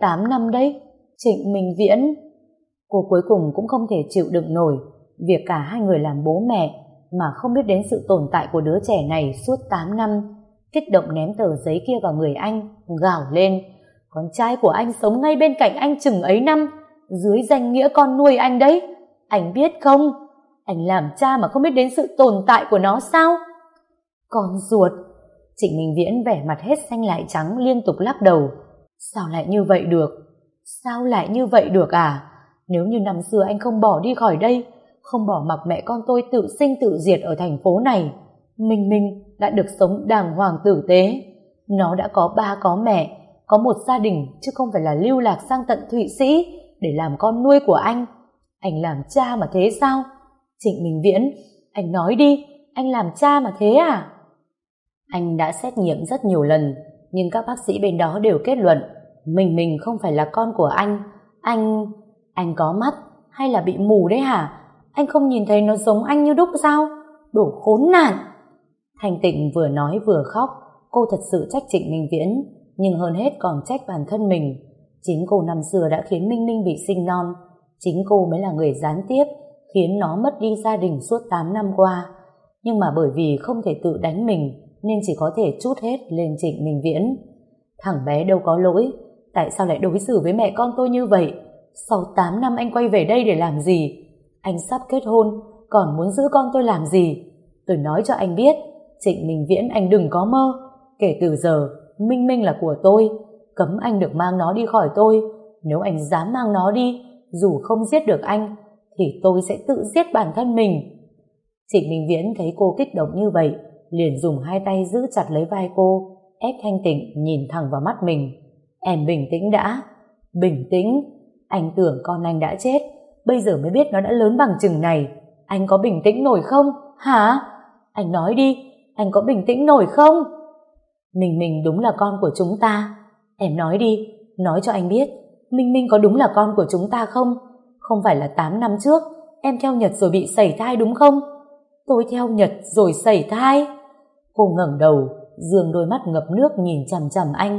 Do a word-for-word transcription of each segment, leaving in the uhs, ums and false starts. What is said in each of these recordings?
tám năm đấy. Trịnh Minh Viễn. Cô cuối cùng cũng không thể chịu đựng nổi việc cả hai người làm bố mẹ mà không biết đến sự tồn tại của đứa trẻ này suốt tám năm. Kích động ném tờ giấy kia vào người anh, gào lên: con trai của anh sống ngay bên cạnh anh chừng ấy năm, dưới danh nghĩa con nuôi anh đấy. Anh biết không, anh làm cha mà không biết đến sự tồn tại của nó sao? Con ruột. Trịnh Minh Viễn vẻ mặt hết xanh lại trắng, liên tục lắc đầu. Sao lại như vậy được? Sao lại như vậy được à? Nếu như năm xưa anh không bỏ đi khỏi đây, không bỏ mặc mẹ con tôi tự sinh tự diệt ở thành phố này, Minh Minh đã được sống đàng hoàng tử tế. Nó đã có ba có mẹ, có một gia đình, chứ không phải là lưu lạc sang tận Thụy Sĩ để làm con nuôi của anh. Anh làm cha mà thế sao? Trịnh Minh Viễn, anh nói đi, anh làm cha mà thế à? Anh đã xét nghiệm rất nhiều lần, nhưng các bác sĩ bên đó đều kết luận Minh Minh không phải là con của anh. Anh... anh có mắt hay là bị mù đấy hả? Anh không nhìn thấy nó giống anh như đúc sao? Đồ khốn nạn! Thanh Tịnh vừa nói vừa khóc. Cô thật sự trách Trịnh Minh Viễn, nhưng hơn hết còn trách bản thân mình. Chính cô năm xưa đã khiến Minh Minh bị sinh non. Chính cô mới là người gián tiếp khiến nó mất đi gia đình suốt tám năm qua. Nhưng mà bởi vì không thể tự đánh mình nên chỉ có thể trút hết lên Trịnh Minh Viễn. Thằng bé đâu có lỗi, tại sao lại đối xử với mẹ con tôi như vậy? Sau tám năm anh quay về đây để làm gì? Anh sắp kết hôn, còn muốn giữ con tôi làm gì? Tôi nói cho anh biết, Trịnh Minh Viễn, anh đừng có mơ. Kể từ giờ, Minh Minh là của tôi, cấm anh được mang nó đi khỏi tôi. Nếu anh dám mang nó đi, dù không giết được anh, thì tôi sẽ tự giết bản thân mình. Trịnh Minh Viễn thấy cô kích động như vậy, liền dùng hai tay giữ chặt lấy vai cô, ép Thanh Tịnh nhìn thẳng vào mắt mình. Em bình tĩnh đã. Bình tĩnh? Anh tưởng con anh đã chết, bây giờ mới biết nó đã lớn bằng chừng này. Anh có bình tĩnh nổi không? Hả? Anh nói đi, anh có bình tĩnh nổi không? Minh Minh đúng là con của chúng ta. Em nói đi, nói cho anh biết, Minh Minh có đúng là con của chúng ta không? Không phải là tám năm trước em theo Nhật rồi bị sẩy thai đúng không? Tôi theo Nhật rồi sẩy thai? Cô ngẩng đầu, dương đôi mắt ngập nước nhìn chằm chằm anh.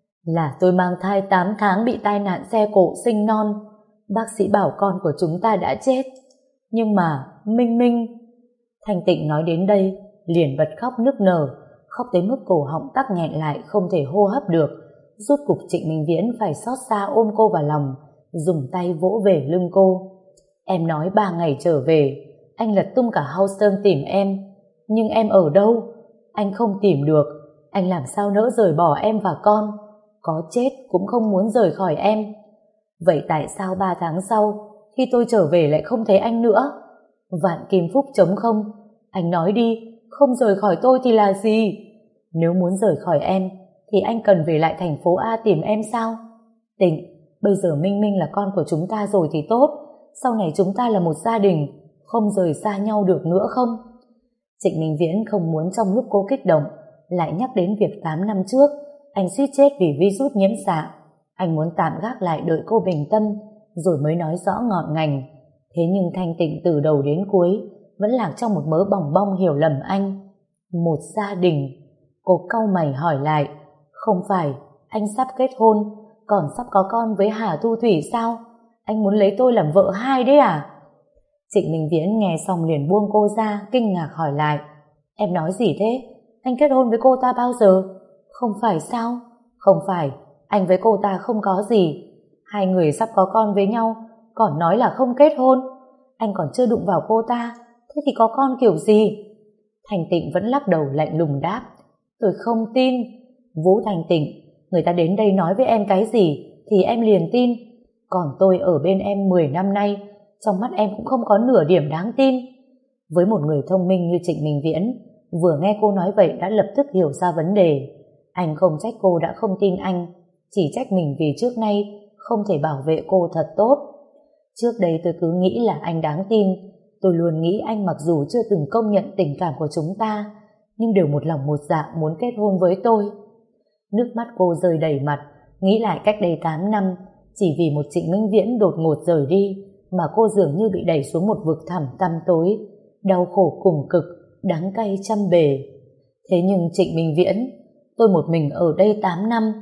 Là tôi mang thai tám tháng bị tai nạn xe cộ sinh non. Bác sĩ bảo con của chúng ta đã chết. Nhưng mà Minh Minh... Thanh Tịnh nói đến đây liền bật khóc nức nở, khóc tới mức cổ họng tắc nghẹn lại không thể hô hấp được. Rốt cục Trịnh Minh Viễn phải xót xa ôm cô vào lòng, dùng tay vỗ về lưng cô. Em nói ba ngày trở về, anh lật tung cả Houston tìm em, nhưng em ở đâu? Anh không tìm được. Anh làm sao nỡ rời bỏ em và con? Có chết cũng không muốn rời khỏi em. Vậy tại sao ba tháng sau, khi tôi trở về lại không thấy anh nữa? Vạn kim phúc trống không. Anh nói đi, không rời khỏi tôi thì là gì? Nếu muốn rời khỏi em thì anh cần về lại thành phố A tìm em sao? Tịnh, bây giờ Minh Minh là con của chúng ta rồi thì tốt. Sau này chúng ta là một gia đình, không rời xa nhau được nữa không? Trịnh Minh Viễn không muốn trong lúc cô kích động lại nhắc đến việc tám năm trước anh suýt chết vì virus nhiễm xạ. Anh muốn tạm gác lại đợi cô bình tâm rồi mới nói rõ ngọn ngành. Thế nhưng Thanh Tịnh từ đầu đến cuối vẫn lạc trong một mớ bòng bong hiểu lầm anh. Một gia đình. Cô cau mày hỏi lại, không phải anh sắp kết hôn, còn sắp có con với Hà Thu Thủy sao? Anh muốn lấy tôi làm vợ hai đấy à? Trịnh Minh Viễn nghe xong liền buông cô ra, kinh ngạc hỏi lại, em nói gì thế? Anh kết hôn với cô ta bao giờ? Không phải sao? Không phải, anh với cô ta không có gì. Hai người sắp có con với nhau, còn nói là không kết hôn. Anh còn chưa đụng vào cô ta, thế thì có con kiểu gì? Thanh Tịnh vẫn lắc đầu lạnh lùng đáp, tôi không tin. Vũ Thanh Tịnh, người ta đến đây nói với em cái gì thì em liền tin. Còn tôi ở bên em mười năm nay, trong mắt em cũng không có nửa điểm đáng tin. Với một người thông minh như Trịnh Minh Viễn, vừa nghe cô nói vậy đã lập tức hiểu ra vấn đề. Anh không trách cô đã không tin anh, chỉ trách mình vì trước nay không thể bảo vệ cô thật tốt. Trước đây tôi cứ nghĩ là anh đáng tin. Tôi luôn nghĩ anh mặc dù chưa từng công nhận tình cảm của chúng ta, nhưng đều một lòng một dạ muốn kết hôn với tôi. Nước mắt cô rơi đầy mặt, nghĩ lại cách đây tám năm, chỉ vì một Trịnh Minh Viễn đột ngột rời đi mà cô dường như bị đẩy xuống một vực thẳm tăm tối, đau khổ cùng cực, đắng cay trăm bề. Thế nhưng Trịnh Minh Viễn, tôi một mình ở đây tám năm,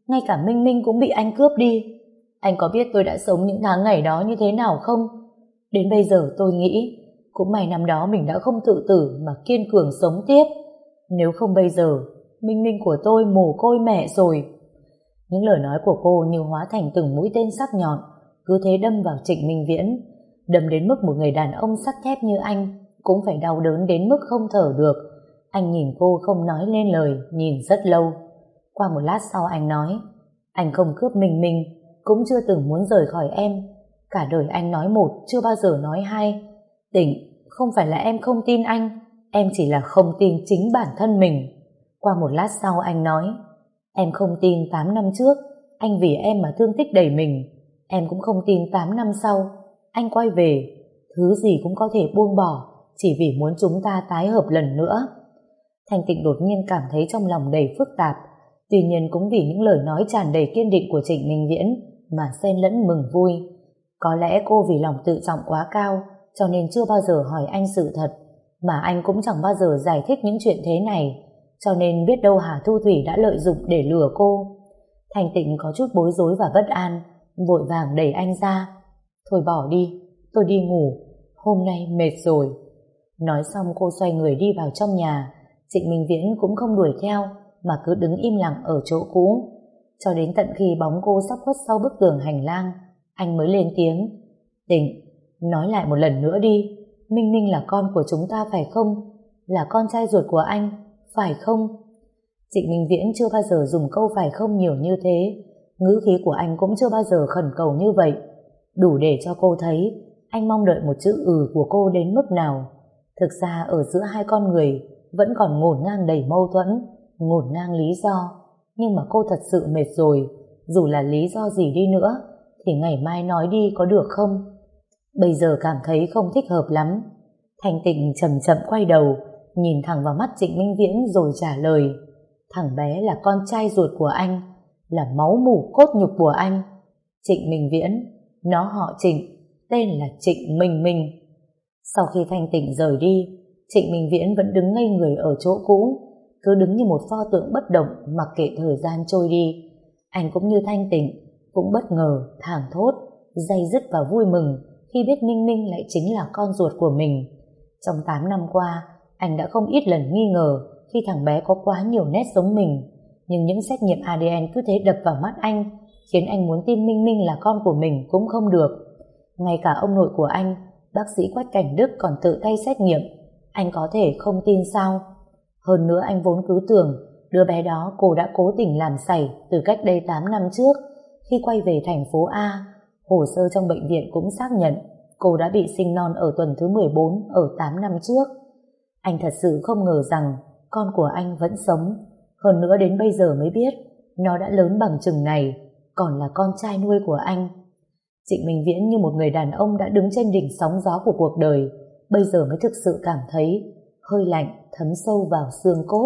ngay cả Minh Minh cũng bị anh cướp đi. Anh có biết tôi đã sống những tháng ngày đó như thế nào không? Đến bây giờ tôi nghĩ, cũng may năm đó mình đã không tự tử mà kiên cường sống tiếp. Nếu không bây giờ, Minh Minh của tôi mồ côi mẹ rồi. Những lời nói của cô như hóa thành từng mũi tên sắc nhọn, cứ thế đâm vào Trịnh Minh Viễn, đâm đến mức một người đàn ông sắt thép như anh cũng phải đau đớn đến mức không thở được. Anh nhìn cô không nói lên lời, nhìn rất lâu. Qua một lát sau anh nói, anh không cướp Minh Minh, cũng chưa từng muốn rời khỏi em. Cả đời anh nói một, chưa bao giờ nói hai. Tỉnh, không phải là em không tin anh, em chỉ là không tin chính bản thân mình. Qua một lát sau anh nói, em không tin tám năm trước anh vì em mà thương tích đầy mình. Em cũng không tin tám năm sau anh quay về, thứ gì cũng có thể buông bỏ chỉ vì muốn chúng ta tái hợp lần nữa. Thanh Tịnh đột nhiên cảm thấy trong lòng đầy phức tạp, tuy nhiên cũng vì những lời nói tràn đầy kiên định của Trịnh Minh Viễn mà xen lẫn mừng vui. Có lẽ cô vì lòng tự trọng quá cao cho nên chưa bao giờ hỏi anh sự thật, mà anh cũng chẳng bao giờ giải thích những chuyện thế này, cho nên biết đâu Hà Thu Thủy đã lợi dụng để lừa cô. Thanh Tịnh có chút bối rối và bất an, vội vàng đẩy anh ra. Thôi bỏ đi, tôi đi ngủ, hôm nay mệt rồi. Nói xong cô xoay người đi vào trong nhà. Trịnh Minh Viễn cũng không đuổi theo mà cứ đứng im lặng ở chỗ cũ, cho đến tận khi bóng cô sắp khuất sau bức tường hành lang, anh mới lên tiếng. Tịnh, nói lại một lần nữa đi, Minh Minh là con của chúng ta phải không? Là con trai ruột của anh, phải không? Trịnh Minh Viễn chưa bao giờ dùng câu phải không nhiều như thế, ngữ khí của anh cũng chưa bao giờ khẩn cầu như vậy, đủ để cho cô thấy anh mong đợi một chữ ừ của cô đến mức nào. Thực ra ở giữa hai con người vẫn còn ngổn ngang đầy mâu thuẫn, ngổn ngang lý do, nhưng mà cô thật sự mệt rồi. Dù là lý do gì đi nữa thì ngày mai nói đi có được không? Bây giờ cảm thấy không thích hợp lắm. Thanh Tịnh chậm chậm quay đầu, nhìn thẳng vào mắt Trịnh Minh Viễn rồi trả lời. Thằng bé là con trai ruột của anh, là máu mủ cốt nhục của anh. Trịnh Minh Viễn, nó họ Trịnh, tên là Trịnh Minh Minh. Sau khi Thanh Tịnh rời đi, Trịnh Minh Viễn vẫn đứng ngây người ở chỗ cũ, cứ đứng như một pho tượng bất động mặc kệ thời gian trôi đi. Anh cũng như Thanh Tịnh, cũng bất ngờ, thảng thốt, day dứt và vui mừng khi biết Minh Minh lại chính là con ruột của mình. Trong tám năm qua, anh đã không ít lần nghi ngờ khi thằng bé có quá nhiều nét giống mình, nhưng những xét nghiệm a đê en cứ thế đập vào mắt anh, khiến anh muốn tin Minh Minh là con của mình cũng không được. Ngay cả ông nội của anh, bác sĩ Quách Cảnh Đức còn tự tay xét nghiệm, anh có thể không tin sao? Hơn nữa anh vốn cứ tưởng đứa bé đó cô đã cố tình làm sảy từ cách đây tám năm trước. Khi quay về thành phố A, hồ sơ trong bệnh viện cũng xác nhận cô đã bị sinh non ở tuần thứ mười bốn ở tám năm trước. Anh thật sự không ngờ rằng con của anh vẫn sống, hơn nữa đến bây giờ mới biết nó đã lớn bằng chừng này, còn là con trai nuôi của anh. Trịnh Minh Viễn như một người đàn ông đã đứng trên đỉnh sóng gió của cuộc đời, bây giờ mới thực sự cảm thấy hơi lạnh thấm sâu vào xương cốt.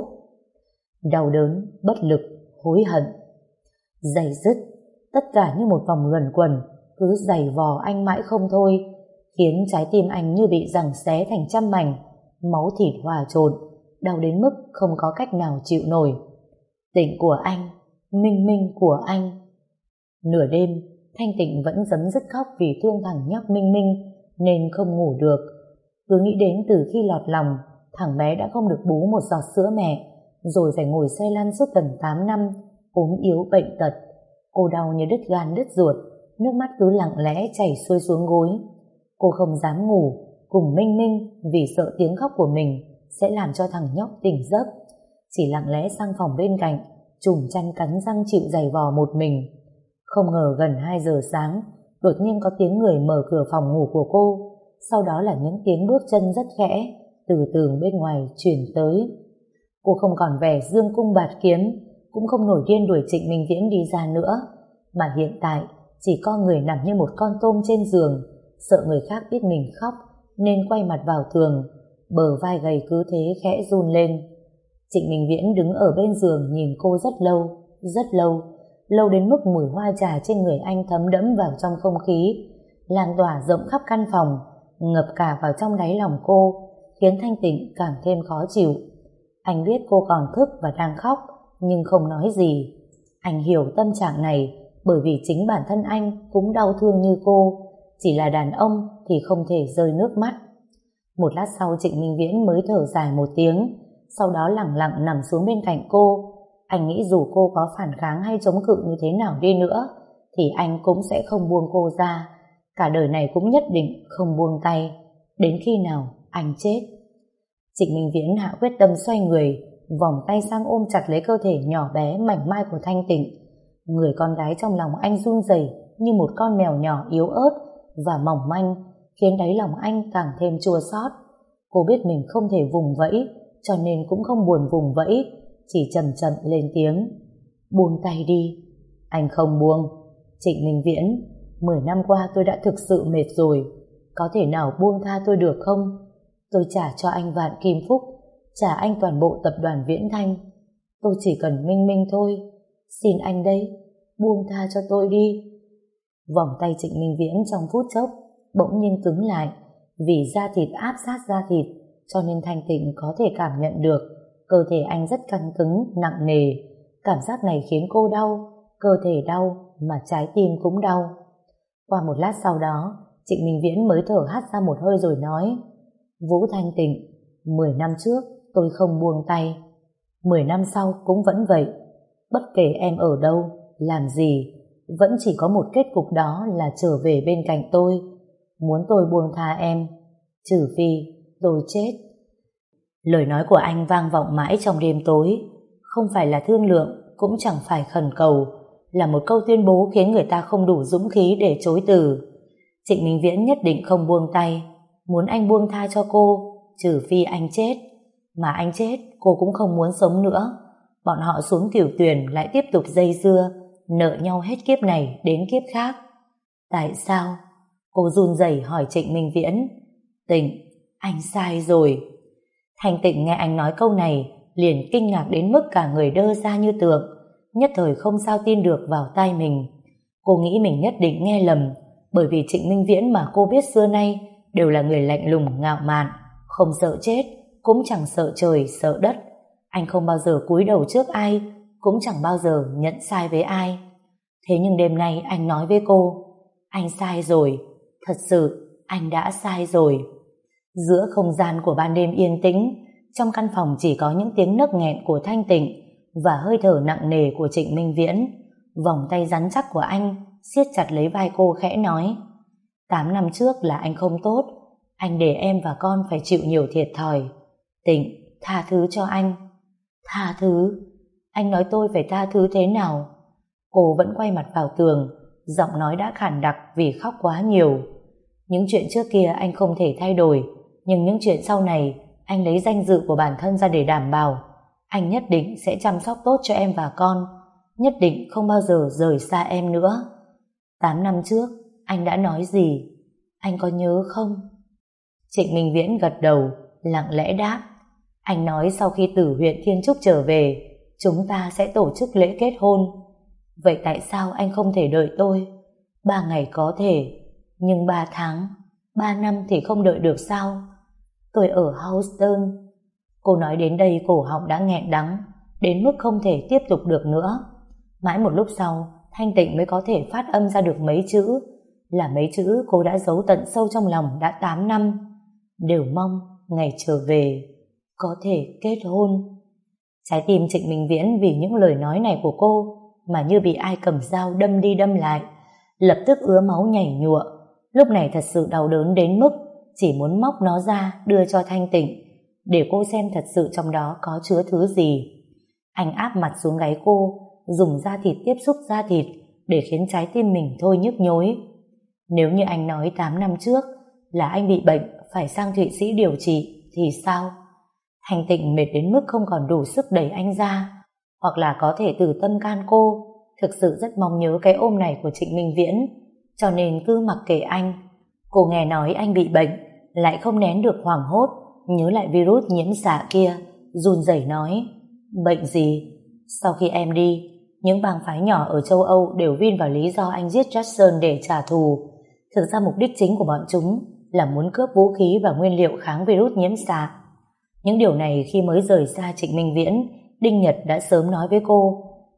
Đau đớn, bất lực, hối hận, day dứt, tất cả như một vòng luẩn quẩn cứ giày vò anh mãi không thôi, khiến trái tim anh như bị giằng xé thành trăm mảnh, máu thịt hòa trộn, đau đến mức không có cách nào chịu nổi. Tịnh của anh, Minh Minh của anh. Nửa đêm, Thanh Tịnh vẫn giấm dứt khóc vì thương thằng nhóc Minh Minh nên không ngủ được. Cứ nghĩ đến từ khi lọt lòng, thằng bé đã không được bú một giọt sữa mẹ, rồi phải ngồi xe lăn suốt gần tám năm, ốm yếu bệnh tật. Cô đau như đứt gan đứt ruột, nước mắt cứ lặng lẽ chảy xuôi xuống gối. Cô không dám ngủ cùng Minh Minh vì sợ tiếng khóc của mình sẽ làm cho thằng nhóc tỉnh giấc. Chỉ lặng lẽ sang phòng bên cạnh, trùm chăn cắn răng chịu giày vò một mình. Không ngờ gần hai giờ sáng, đột nhiên có tiếng người mở cửa phòng ngủ của cô, sau đó là những tiếng bước chân rất khẽ từ tường bên ngoài chuyển tới. Cô không còn vẻ dương cung bạt kiếm, cũng không nổi điên đuổi Trịnh Minh Viễn đi ra nữa, mà hiện tại chỉ có người nằm như một con tôm trên giường, sợ người khác biết mình khóc nên quay mặt vào tường, bờ vai gầy cứ thế khẽ run lên. Trịnh Minh Viễn đứng ở bên giường nhìn cô rất lâu, rất lâu, lâu đến mức mùi hoa trà trên người anh thấm đẫm vào trong không khí, lan tỏa rộng khắp căn phòng, ngập cả vào trong đáy lòng cô, khiến Thanh Tịnh càng thêm khó chịu. Anh biết cô còn thức và đang khóc, nhưng không nói gì. Anh hiểu tâm trạng này bởi vì chính bản thân anh cũng đau thương như cô, chỉ là đàn ông thì không thể rơi nước mắt. Một lát sau Trịnh Minh Viễn mới thở dài một tiếng, sau đó lẳng lặng nằm xuống bên cạnh cô. Anh nghĩ dù cô có phản kháng hay chống cự như thế nào đi nữa thì anh cũng sẽ không buông cô ra, cả đời này cũng nhất định không buông tay, đến khi nào anh chết. Trịnh Minh Viễn hạ quyết tâm xoay người, vòng tay sang ôm chặt lấy cơ thể nhỏ bé mảnh mai của Thanh Tịnh. Người con gái trong lòng anh run rẩy như một con mèo nhỏ yếu ớt và mỏng manh, khiến đáy lòng anh càng thêm chua xót. Cô biết mình không thể vùng vẫy, cho nên cũng không buồn vùng vẫy, chỉ chậm chậm lên tiếng: buông tay đi. Anh không buông. Trịnh Minh Viễn, mười năm qua tôi đã thực sự mệt rồi, có thể nào buông tha tôi được không? Tôi trả cho anh vạn kim phúc, trả anh toàn bộ tập đoàn Viễn Thanh, tôi chỉ cần Minh Minh thôi, xin anh đây, buông tha cho tôi đi. Vòng tay Trịnh Minh Viễn trong phút chốc bỗng nhiên cứng lại, vì da thịt áp sát da thịt, cho nên Thanh Tịnh có thể cảm nhận được cơ thể anh rất căng cứng, nặng nề. Cảm giác này khiến cô đau, cơ thể đau mà trái tim cũng đau. Qua một lát sau đó, Trịnh Minh Viễn mới thở hắt ra một hơi rồi nói: Vũ Thanh Tịnh, mười năm trước tôi không buông tay, mười năm sau cũng vẫn vậy. Bất kể em ở đâu, làm gì, vẫn chỉ có một kết cục, đó là trở về bên cạnh tôi. Muốn tôi buông tha em, trừ phi tôi chết. Lời nói của anh vang vọng mãi trong đêm tối, không phải là thương lượng, cũng chẳng phải khẩn cầu, là một câu tuyên bố khiến người ta không đủ dũng khí để chối từ. Trịnh Minh Viễn nhất định không buông tay, muốn anh buông tha cho cô, trừ phi anh chết. Mà anh chết, cô cũng không muốn sống nữa. Bọn họ xuống Cửu Tuyền lại tiếp tục dây dưa, nợ nhau hết kiếp này đến kiếp khác. Tại sao? Cô run rẩy hỏi Trịnh Minh Viễn. Tịnh, anh sai rồi. Thanh Tịnh nghe anh nói câu này liền kinh ngạc đến mức cả người đơ ra như tượng, nhất thời không sao tin được vào tai mình. Cô nghĩ mình nhất định nghe lầm, bởi vì Trịnh Minh Viễn mà cô biết xưa nay đều là người lạnh lùng ngạo mạn, không sợ chết, cũng chẳng sợ trời sợ đất. Anh không bao giờ cúi đầu trước ai, cũng chẳng bao giờ nhận sai với ai. Thế nhưng đêm nay anh nói với cô: anh sai rồi, thật sự anh đã sai rồi. Giữa không gian của ban đêm yên tĩnh, trong căn phòng chỉ có những tiếng nấc nghẹn của Thanh Tịnh và hơi thở nặng nề của Trịnh Minh Viễn. Vòng tay rắn chắc của anh siết chặt lấy vai cô khẽ nói: Tám năm trước là anh không tốt, anh để em và con phải chịu nhiều thiệt thòi. Tịnh, tha thứ cho anh. Tha thứ? Anh nói tôi phải tha thứ thế nào? Cô vẫn quay mặt vào tường, giọng nói đã khản đặc vì khóc quá nhiều. Những chuyện trước kia anh không thể thay đổi, nhưng những chuyện sau này anh lấy danh dự của bản thân ra để đảm bảo. Anh nhất định sẽ chăm sóc tốt cho em và con, nhất định không bao giờ rời xa em nữa. Tám năm trước anh đã nói gì, anh có nhớ không? Trịnh Minh Viễn gật đầu, lặng lẽ đáp: Anh nói sau khi từ huyện Thiên Trúc trở về, chúng ta sẽ tổ chức lễ kết hôn. Vậy tại sao anh không thể đợi tôi? Ba ngày có thể, nhưng ba tháng, ba năm thì không đợi được sao? Tôi ở Houston. Cô nói đến đây cổ họng đã nghẹn đắng, đến mức không thể tiếp tục được nữa. Mãi một lúc sau, Thanh Tịnh mới có thể phát âm ra được mấy chữ, là mấy chữ cô đã giấu tận sâu trong lòng đã tám năm. Đều mong ngày trở về có thể kết hôn. Trái tim Trịnh Minh Viễn vì những lời nói này của cô mà như bị ai cầm dao đâm đi đâm lại, lập tức ứa máu nhảy nhụa. Lúc này thật sự đau đớn đến mức chỉ muốn móc nó ra đưa cho Thanh Tịnh, để cô xem thật sự trong đó có chứa thứ gì. Anh áp mặt xuống gáy cô, dùng da thịt tiếp xúc da thịt để khiến trái tim mình thôi nhức nhối. Nếu như anh nói tám năm trước là anh bị bệnh phải sang Thụy Sĩ điều trị thì sao? Thanh Tịnh mệt đến mức không còn đủ sức đẩy anh ra, hoặc là có thể từ tâm can cô thực sự rất mong nhớ cái ôm này của Trịnh Minh Viễn, cho nên cứ mặc kệ anh. Cô nghe nói anh bị bệnh, lại không nén được hoảng hốt, nhớ lại virus nhiễm xạ kia, run rẩy nói: Bệnh gì? Sau khi em đi, những bang phái nhỏ ở châu Âu đều vin vào lý do anh giết Jackson để trả thù. Thực ra mục đích chính của bọn chúng là muốn cướp vũ khí và nguyên liệu kháng virus nhiễm xạ. Những điều này khi mới rời xa Trịnh Minh Viễn, Đinh Nhật đã sớm nói với cô.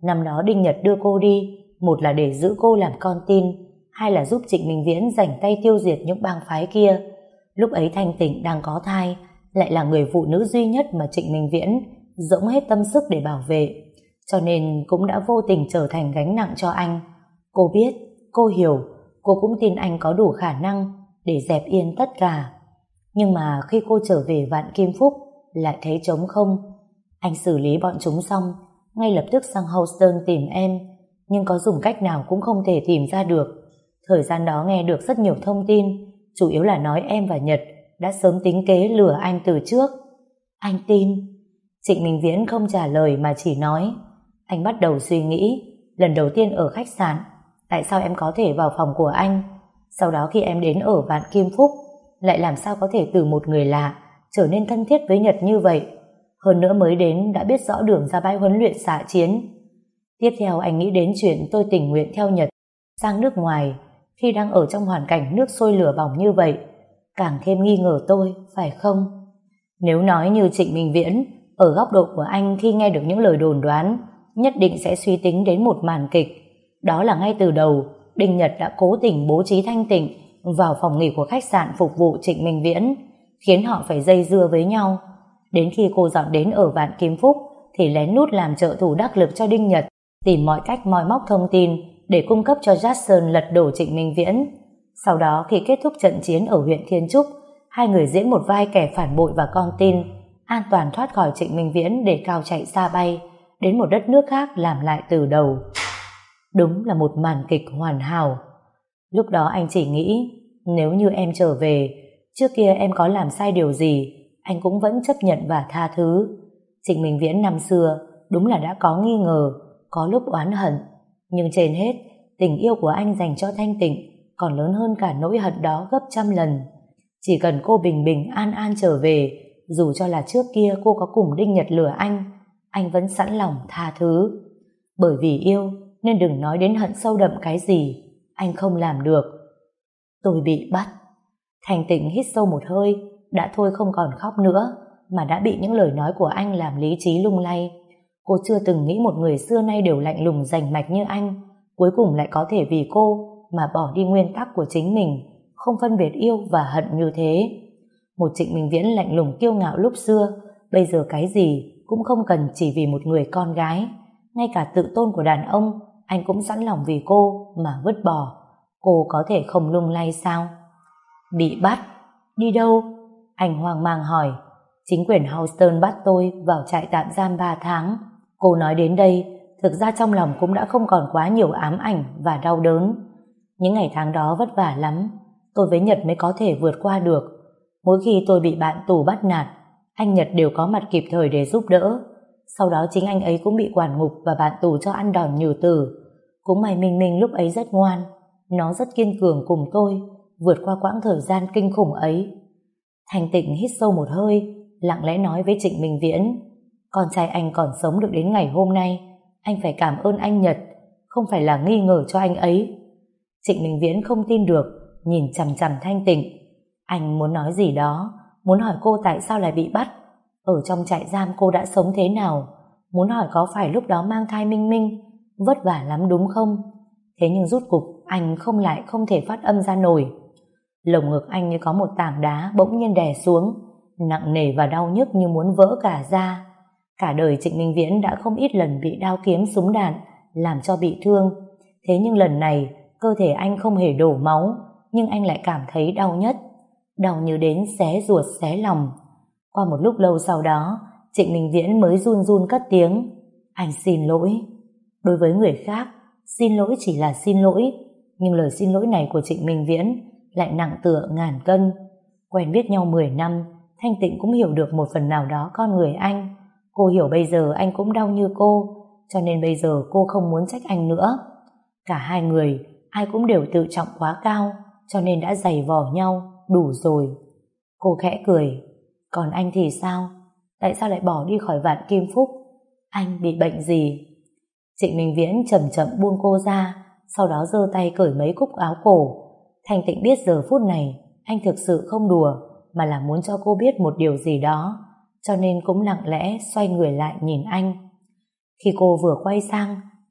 Năm đó Đinh Nhật đưa cô đi, một là để giữ cô làm con tin, hai là giúp Trịnh Minh Viễn rảnh tay tiêu diệt những bang phái kia. Lúc ấy Thanh Tịnh đang có thai, lại là người phụ nữ duy nhất mà Trịnh Minh Viễn dũng hết tâm sức để bảo vệ, cho nên cũng đã vô tình trở thành gánh nặng cho anh. Cô biết, cô hiểu, cô cũng tin anh có đủ khả năng để dẹp yên tất cả. Nhưng mà khi cô trở về Vạn Kim Phúc lại thấy trống không. Anh xử lý bọn chúng xong, ngay lập tức sang Houston tìm em, nhưng có dùng cách nào cũng không thể tìm ra được. Thời gian đó nghe được rất nhiều thông tin, chủ yếu là nói em và Nhật đã sớm tính kế lừa anh từ trước. Anh tin? Trịnh Minh Viễn không trả lời mà chỉ nói. Anh bắt đầu suy nghĩ, lần đầu tiên ở khách sạn, tại sao em có thể vào phòng của anh? Sau đó khi em đến ở Vạn Kim Phúc, lại làm sao có thể từ một người lạ trở nên thân thiết với Nhật như vậy? Hơn nữa mới đến đã biết rõ đường ra bãi huấn luyện xạ chiến. Tiếp theo anh nghĩ đến chuyện tôi tình nguyện theo Nhật sang nước ngoài khi đang ở trong hoàn cảnh nước sôi lửa bỏng như vậy, càng thêm nghi ngờ tôi, phải không? Nếu nói như Trịnh Minh Viễn, ở góc độ của anh khi nghe được những lời đồn đoán, nhất định sẽ suy tính đến một màn kịch. Đó là ngay từ đầu, Đinh Nhật đã cố tình bố trí Thanh Tịnh vào phòng nghỉ của khách sạn phục vụ Trịnh Minh Viễn, khiến họ phải dây dưa với nhau. Đến khi cô dọn đến ở Vạn Kim Phúc thì lén lút làm trợ thủ đắc lực cho Đinh Nhật, tìm mọi cách moi móc thông tin để cung cấp cho Jackson lật đổ Trịnh Minh Viễn. Sau đó khi kết thúc trận chiến ở huyện Thiên Trúc, hai người diễn một vai kẻ phản bội và con tin, an toàn thoát khỏi Trịnh Minh Viễn để cao chạy xa bay đến một đất nước khác làm lại từ đầu. Đúng là một màn kịch hoàn hảo. Lúc đó anh chỉ nghĩ, nếu như em trở về, trước kia em có làm sai điều gì, anh cũng vẫn chấp nhận và tha thứ. Trịnh Minh Viễn năm xưa đúng là đã có nghi ngờ, có lúc oán hận, nhưng trên hết, tình yêu của anh dành cho Thanh Tịnh còn lớn hơn cả nỗi hận đó gấp trăm lần. Chỉ cần cô bình bình an an trở về, dù cho là trước kia cô có cùng Đinh Nhật lừa anh, anh vẫn sẵn lòng tha thứ. Bởi vì yêu nên đừng nói đến hận sâu đậm cái gì, anh không làm được. Tôi bị bắt. Thanh Tịnh hít sâu một hơi, đã thôi không còn khóc nữa, mà đã bị những lời nói của anh làm lý trí lung lay. Cô chưa từng nghĩ một người xưa nay đều lạnh lùng rành mạch như anh, cuối cùng lại có thể vì cô mà bỏ đi nguyên tắc của chính mình, không phân biệt yêu và hận như thế. Một Trịnh Minh Viễn lạnh lùng kiêu ngạo lúc xưa, bây giờ cái gì cũng không cần chỉ vì một người con gái. Ngay cả tự tôn của đàn ông, anh cũng sẵn lòng vì cô mà vứt bỏ. Cô có thể không lung lay sao? Bị bắt? Đi đâu? Anh hoang mang hỏi. Chính quyền Houston bắt tôi vào trại tạm giam ba tháng. Cô nói đến đây, thực ra trong lòng cũng đã không còn quá nhiều ám ảnh và đau đớn. Những ngày tháng đó vất vả lắm, tôi với Nhật mới có thể vượt qua được. Mỗi khi tôi bị bạn tù bắt nạt, anh Nhật đều có mặt kịp thời để giúp đỡ. Sau đó chính anh ấy cũng bị quản ngục và bạn tù cho ăn đòn nhừ tử. Cũng may Minh Minh lúc ấy rất ngoan, nó rất kiên cường cùng tôi vượt qua quãng thời gian kinh khủng ấy. Thanh Tịnh hít sâu một hơi, lặng lẽ nói với Trịnh Minh Viễn, con trai anh còn sống được đến ngày hôm nay, anh phải cảm ơn anh Nhật, không phải là nghi ngờ cho anh ấy. Trịnh Minh Viễn không tin được, nhìn chằm chằm Thanh Tịnh. Anh muốn nói gì đó, muốn hỏi cô tại sao lại bị bắt, ở trong trại giam cô đã sống thế nào, muốn hỏi có phải lúc đó mang thai Minh Minh vất vả lắm đúng không? Thế nhưng rút cục anh không lại không thể phát âm ra nổi. Lồng ngực anh như có một tảng đá bỗng nhiên đè xuống, nặng nề và đau nhức như muốn vỡ cả ra. Cả đời Trịnh Minh Viễn đã không ít lần bị đao kiếm súng đạn làm cho bị thương, thế nhưng lần này cơ thể anh không hề đổ máu, nhưng anh lại cảm thấy đau nhất, đau như đến xé ruột xé lòng. Qua một lúc lâu sau đó, Trịnh Minh Viễn mới run run cất tiếng, anh xin lỗi. Đối với người khác, xin lỗi chỉ là xin lỗi, nhưng lời xin lỗi này của Trịnh Minh Viễn lại nặng tựa ngàn cân. Quen biết nhau mười năm, Thanh Tịnh cũng hiểu được một phần nào đó con người anh. Cô hiểu bây giờ anh cũng đau như cô, cho nên bây giờ cô không muốn trách anh nữa. Cả hai người, ai cũng đều tự trọng quá cao, cho nên đã giày vò nhau, đủ rồi. Cô khẽ cười, còn anh thì sao? Tại sao lại bỏ đi khỏi Vạn Kim Phúc? Anh bị bệnh gì? Trịnh Minh Viễn chậm chậm buông cô ra, sau đó giơ tay cởi mấy cúc áo cổ. Thanh Tịnh biết giờ phút này anh thực sự không đùa, mà là muốn cho cô biết một điều gì đó, cho nên cũng lặng lẽ xoay người lại nhìn anh. Khi cô vừa quay sang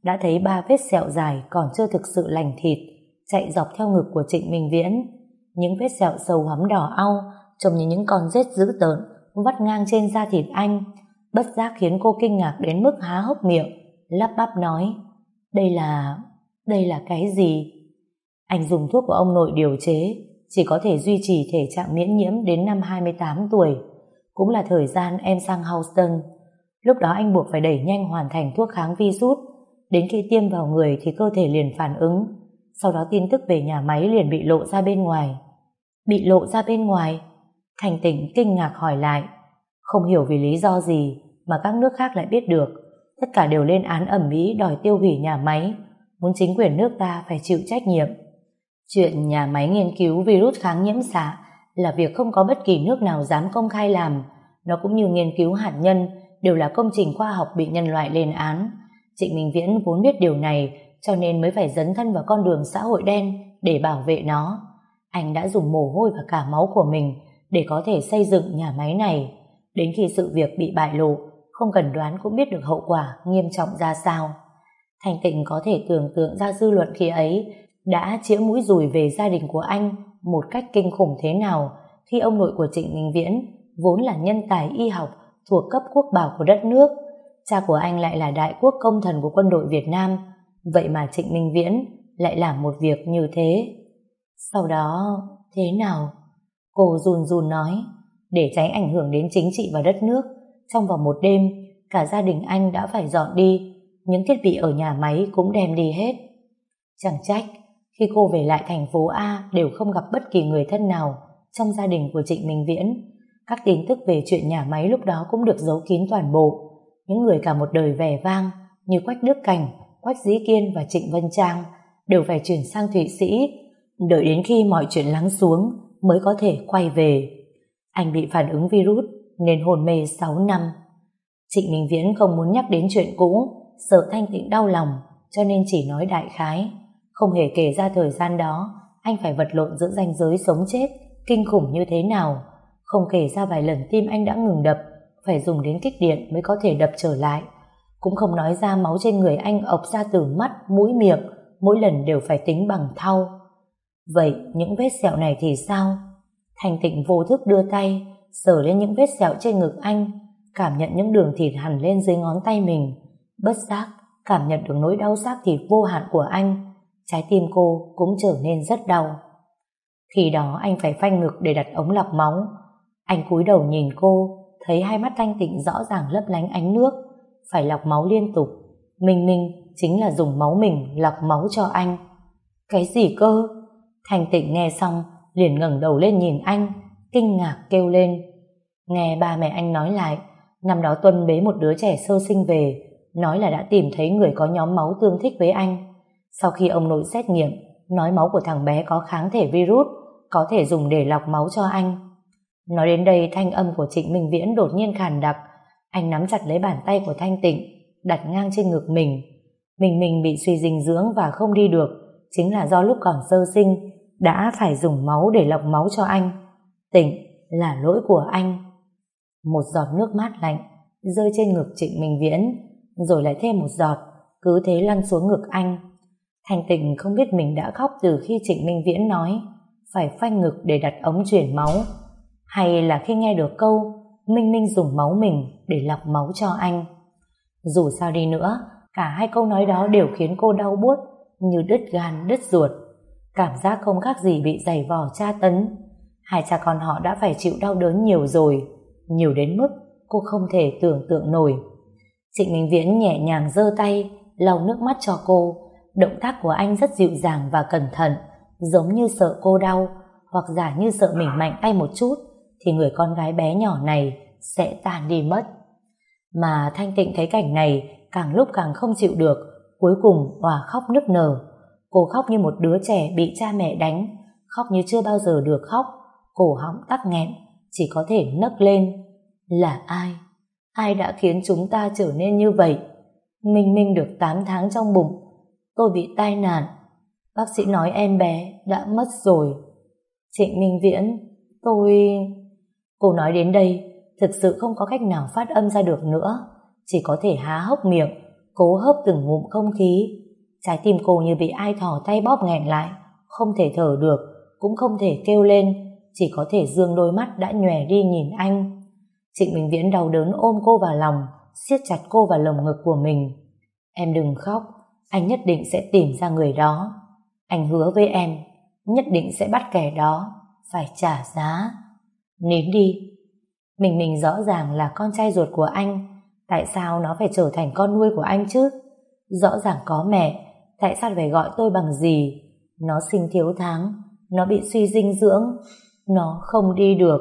đã thấy ba vết sẹo dài còn chưa thực sự lành thịt chạy dọc theo ngực của Trịnh Minh Viễn. Những vết sẹo sâu hoắm đỏ au trông như những con rết dữ tợn vắt ngang trên da thịt anh, bất giác khiến cô kinh ngạc đến mức há hốc miệng, lắp bắp nói: đây là... đây là cái gì? Anh dùng thuốc của ông nội điều chế, chỉ có thể duy trì thể trạng miễn nhiễm đến năm hai mươi tám tuổi, cũng là thời gian em sang Houston. Lúc đó anh buộc phải đẩy nhanh hoàn thành thuốc kháng virus, đến khi tiêm vào người thì cơ thể liền phản ứng, sau đó tin tức về nhà máy liền bị lộ ra bên ngoài. Bị lộ ra bên ngoài? Thành Tịnh kinh ngạc hỏi lại. Không hiểu vì lý do gì mà các nước khác lại biết được, tất cả đều lên án ầm ĩ đòi tiêu hủy nhà máy, muốn chính quyền nước ta phải chịu trách nhiệm. Chuyện nhà máy nghiên cứu virus kháng nhiễm xạ là việc không có bất kỳ nước nào dám công khai làm. Nó cũng như nghiên cứu hạt nhân, đều là công trình khoa học bị nhân loại lên án. Trịnh Minh Viễn vốn biết điều này, cho nên mới phải dấn thân vào con đường xã hội đen để bảo vệ nó. Anh đã dùng mồ hôi và cả máu của mình để có thể xây dựng nhà máy này. Đến khi sự việc bị bại lộ, không cần đoán cũng biết được hậu quả nghiêm trọng ra sao. Thành Tịnh có thể tưởng tượng ra dư luận khi ấy đã chĩa mũi dùi về gia đình của anh một cách kinh khủng thế nào, khi ông nội của Trịnh Minh Viễn vốn là nhân tài y học thuộc cấp quốc bảo của đất nước, cha của anh lại là đại quốc công thần của quân đội Việt Nam. Vậy mà Trịnh Minh Viễn lại làm một việc như thế. Sau đó thế nào? Cô run run nói. Để tránh ảnh hưởng đến chính trị và đất nước, trong vòng một đêm cả gia đình anh đã phải dọn đi, những thiết bị ở nhà máy cũng đem đi hết. Chẳng trách khi cô về lại thành phố A đều không gặp bất kỳ người thân nào trong gia đình của Trịnh Minh Viễn. Các tin tức về chuyện nhà máy lúc đó cũng được giấu kín toàn bộ. Những người cả một đời vẻ vang như Quách Đức Cảnh, Quách Dĩ Kiên và Trịnh Vân Trang đều phải chuyển sang Thụy Sĩ, đợi đến khi mọi chuyện lắng xuống mới có thể quay về. Anh bị phản ứng virus nên hôn mê sáu năm. Trịnh Minh Viễn không muốn nhắc đến chuyện cũ, sợ Thanh Tịnh đau lòng, cho nên chỉ nói đại khái, không hề kể ra thời gian đó anh phải vật lộn giữa ranh giới sống chết kinh khủng như thế nào, không kể ra vài lần tim anh đã ngừng đập, phải dùng đến kích điện mới có thể đập trở lại, cũng không nói ra máu trên người anh ộc ra từ mắt, mũi, miệng, mỗi lần đều phải tính bằng thau. Vậy những vết sẹo này thì sao? Thành Tịnh vô thức đưa tay sờ lên những vết sẹo trên ngực anh, cảm nhận những đường thịt hằn lên dưới ngón tay mình, bất giác cảm nhận được nỗi đau xác thịt vô hạn của anh. Trái tim cô cũng trở nên rất đau. Khi đó anh phải phanh ngực để đặt ống lọc máu. Anh cúi đầu nhìn cô, thấy hai mắt Thanh Tịnh rõ ràng lấp lánh ánh nước, phải lọc máu liên tục. Minh Minh chính là dùng máu mình lọc máu cho anh. Cái gì cơ? Thanh Tịnh nghe xong liền ngẩng đầu lên nhìn anh, kinh ngạc kêu lên. Nghe ba mẹ anh nói lại, năm đó Tuân bế một đứa trẻ sơ sinh về, nói là đã tìm thấy người có nhóm máu tương thích với anh. Sau khi ông nội xét nghiệm, nói máu của thằng bé có kháng thể virus, có thể dùng để lọc máu cho anh. Nói đến đây, thanh âm của Trịnh Minh Viễn đột nhiên khàn đặc. Anh nắm chặt lấy bàn tay của Thanh Tịnh, đặt ngang trên ngực mình. Mình mình bị suy dinh dưỡng và không đi được, chính là do lúc còn sơ sinh đã phải dùng máu để lọc máu cho anh. Tịnh, là lỗi của anh. Một giọt nước mát lạnh rơi trên ngực Trịnh Minh Viễn, rồi lại thêm một giọt, cứ thế lăn xuống ngực anh. Thanh Tịnh không biết mình đã khóc từ khi Trịnh Minh Viễn nói phải phanh ngực để đặt ống truyền máu, hay là khi nghe được câu Minh Minh dùng máu mình để lọc máu cho anh. Dù sao đi nữa, cả hai câu nói đó đều khiến cô đau buốt như đứt gan đứt ruột. Cảm giác không khác gì bị giày vò tra tấn. Hai cha con họ đã phải chịu đau đớn nhiều rồi, nhiều đến mức cô không thể tưởng tượng nổi. Trịnh Minh Viễn nhẹ nhàng giơ tay lau nước mắt cho cô. Động tác của anh rất dịu dàng và cẩn thận, giống như sợ cô đau, hoặc giả như sợ mình mạnh tay một chút thì người con gái bé nhỏ này sẽ tan đi mất. Mà Thanh Tịnh thấy cảnh này càng lúc càng không chịu được, cuối cùng òa khóc nức nở. Cô khóc như một đứa trẻ bị cha mẹ đánh, khóc như chưa bao giờ được khóc, cổ họng tắc nghẹn, chỉ có thể nấc lên. Là ai? Ai đã khiến chúng ta trở nên như vậy? Minh Minh được tám tháng trong bụng, tôi bị tai nạn, bác sĩ nói em bé đã mất rồi. Trịnh Minh Viễn, tôi... Cô nói đến đây thực sự không có cách nào phát âm ra được nữa, chỉ có thể há hốc miệng, cố hớp từng ngụm không khí. Trái tim cô như bị ai thò tay bóp nghẹn lại, không thể thở được, cũng không thể kêu lên, chỉ có thể dương đôi mắt đã nhòe đi nhìn anh. Trịnh Minh Viễn đau đớn ôm cô vào lòng, siết chặt cô vào lồng ngực của mình. Em đừng khóc, anh nhất định sẽ tìm ra người đó. Anh hứa với em, nhất định sẽ bắt kẻ đó phải trả giá. Nín đi. Mình mình rõ ràng là con trai ruột của anh, tại sao nó phải trở thành con nuôi của anh chứ? Rõ ràng có mẹ, tại sao phải gọi tôi bằng dì? Nó sinh thiếu tháng, nó bị suy dinh dưỡng, nó không đi được.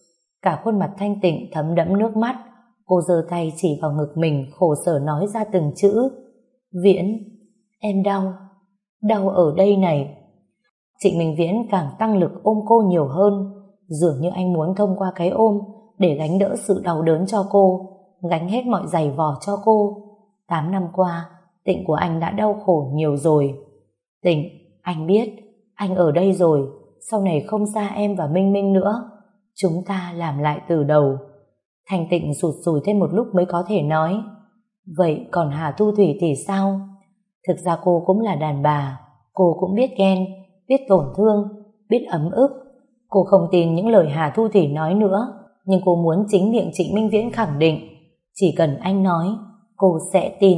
Cả khuôn mặt thanh tịnh thấm đẫm nước mắt, cô giơ tay chỉ vào ngực mình, khổ sở nói ra từng chữ. Viễn, em đau, đau ở đây này. Trịnh Minh Viễn càng tăng lực ôm cô nhiều hơn, dường như anh muốn thông qua cái ôm để gánh đỡ sự đau đớn cho cô, gánh hết mọi giày vò cho cô. Tám năm qua, Tịnh của anh đã đau khổ nhiều rồi. Tịnh, anh biết, anh ở đây rồi, sau này không xa em và Minh Minh nữa. Chúng ta làm lại từ đầu. Thanh Tịnh sụt sùi thêm một lúc mới có thể nói. Vậy còn Hà Thu Thủy thì sao? Thực ra cô cũng là đàn bà, cô cũng biết ghen, biết tổn thương, biết ấm ức. Cô không tin những lời Hà Thu Thủy nói nữa, nhưng cô muốn chính miệng Trịnh Minh Viễn khẳng định, chỉ cần anh nói, cô sẽ tin.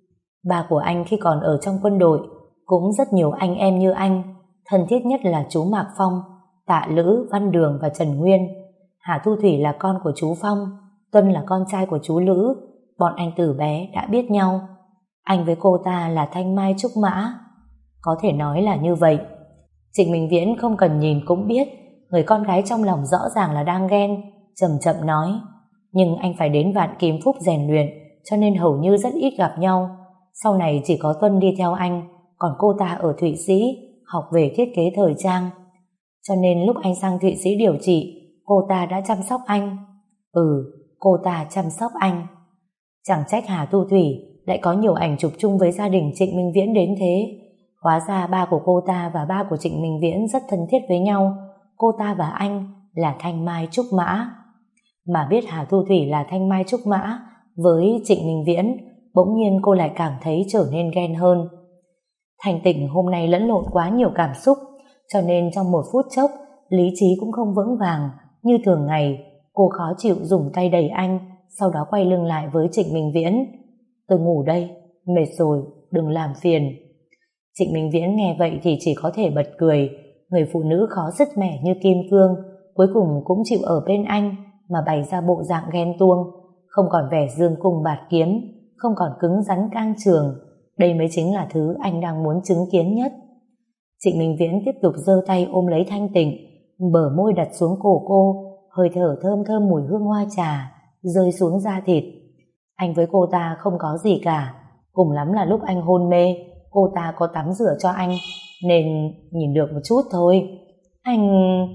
Ba của anh khi còn ở trong quân đội cũng rất nhiều anh em như anh, thân thiết nhất là chú Mạc Phong, Tạ Lữ, Văn Đường và Trần Nguyên. Hà Thu Thủy là con của chú Phong, Tuân là con trai của chú Lữ. Bọn anh từ bé đã biết nhau. Anh với cô ta là thanh mai trúc mã. Có thể nói là như vậy. Trịnh Minh Viễn không cần nhìn cũng biết người con gái trong lòng rõ ràng là đang ghen. Chậm chậm nói, nhưng anh phải đến Vạn Kim Phúc rèn luyện, cho nên hầu như rất ít gặp nhau. Sau này chỉ có Tuân đi theo anh, còn cô ta ở Thụy Sĩ học về thiết kế thời trang. Cho nên lúc anh sang Thụy Sĩ điều trị, cô ta đã chăm sóc anh. Ừ, cô ta chăm sóc anh. Chẳng trách Hà Thu Thủy lại có nhiều ảnh chụp chung với gia đình Trịnh Minh Viễn đến thế. Hóa ra ba của cô ta và ba của Trịnh Minh Viễn rất thân thiết với nhau. Cô ta và anh là thanh mai trúc mã. Mà biết Hà Thu Thủy là thanh mai trúc mã với Trịnh Minh Viễn, bỗng nhiên cô lại cảm thấy trở nên ghen hơn. Thanh Tịnh hôm nay lẫn lộn quá nhiều cảm xúc, cho nên trong một phút chốc lý trí cũng không vững vàng. Như thường ngày, cô khó chịu dùng tay đẩy anh, sau đó quay lưng lại với Trịnh Minh Viễn. Tôi ngủ đây, mệt rồi, đừng làm phiền. Trịnh Minh Viễn nghe vậy thì chỉ có thể bật cười. Người phụ nữ khó sứt mẻ như kim cương, cuối cùng cũng chịu ở bên anh mà bày ra bộ dạng ghen tuông, không còn vẻ dương cung bạt kiếm, không còn cứng rắn cang trường. Đây mới chính là thứ anh đang muốn chứng kiến nhất. Trịnh Minh Viễn tiếp tục giơ tay ôm lấy Thanh Tịnh, bờ môi đặt xuống cổ cô, hơi thở thơm thơm mùi hương hoa trà rơi xuống da thịt. Anh với cô ta không có gì cả, cùng lắm là lúc anh hôn mê, cô ta có tắm rửa cho anh, nên nhìn được một chút thôi. Anh...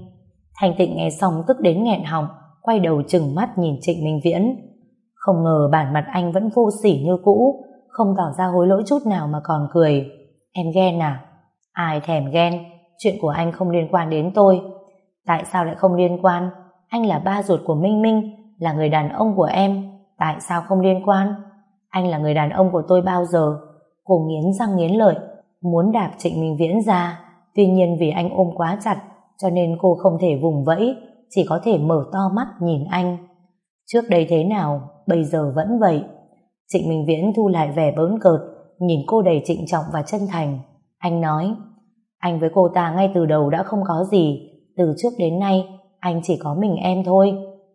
Thanh Tịnh nghe xong tức đến nghẹn họng, quay đầu trừng mắt nhìn Trịnh Minh Viễn. Không ngờ bản mặt anh vẫn vô sỉ như cũ, không tỏ ra hối lỗi chút nào mà còn cười. Em ghen à? Ai thèm ghen, chuyện của anh không liên quan đến tôi. Tại sao lại không liên quan? Anh là ba ruột của Minh Minh, là người đàn ông của em, tại sao không liên quan? Anh là người đàn ông của tôi bao giờ? Cô nghiến răng nghiến lợi, muốn đạp Trịnh Minh Viễn ra, tuy nhiên vì anh ôm quá chặt, cho nên cô không thể vùng vẫy, chỉ có thể mở to mắt nhìn anh. Trước đây thế nào, bây giờ vẫn vậy. Trịnh Minh Viễn thu lại vẻ bỡn cợt, nhìn cô đầy trịnh trọng và chân thành. Anh nói, anh với cô ta ngay từ đầu đã không có gì, từ trước đến nay anh chỉ có mình em thôi.